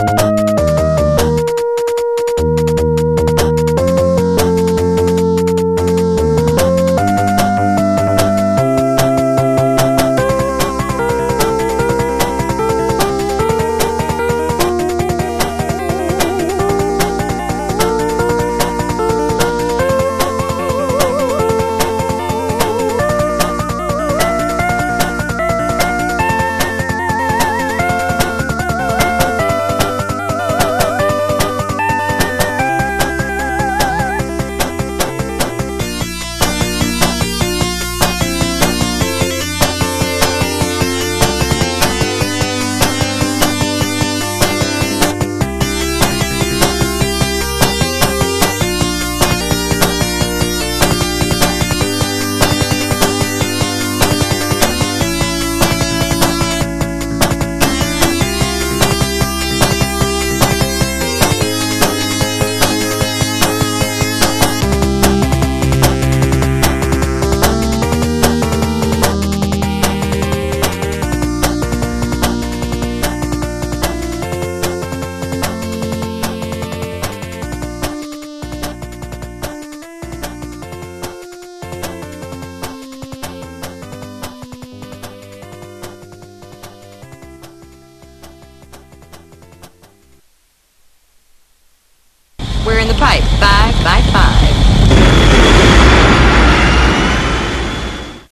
We're in the pipe. 5 by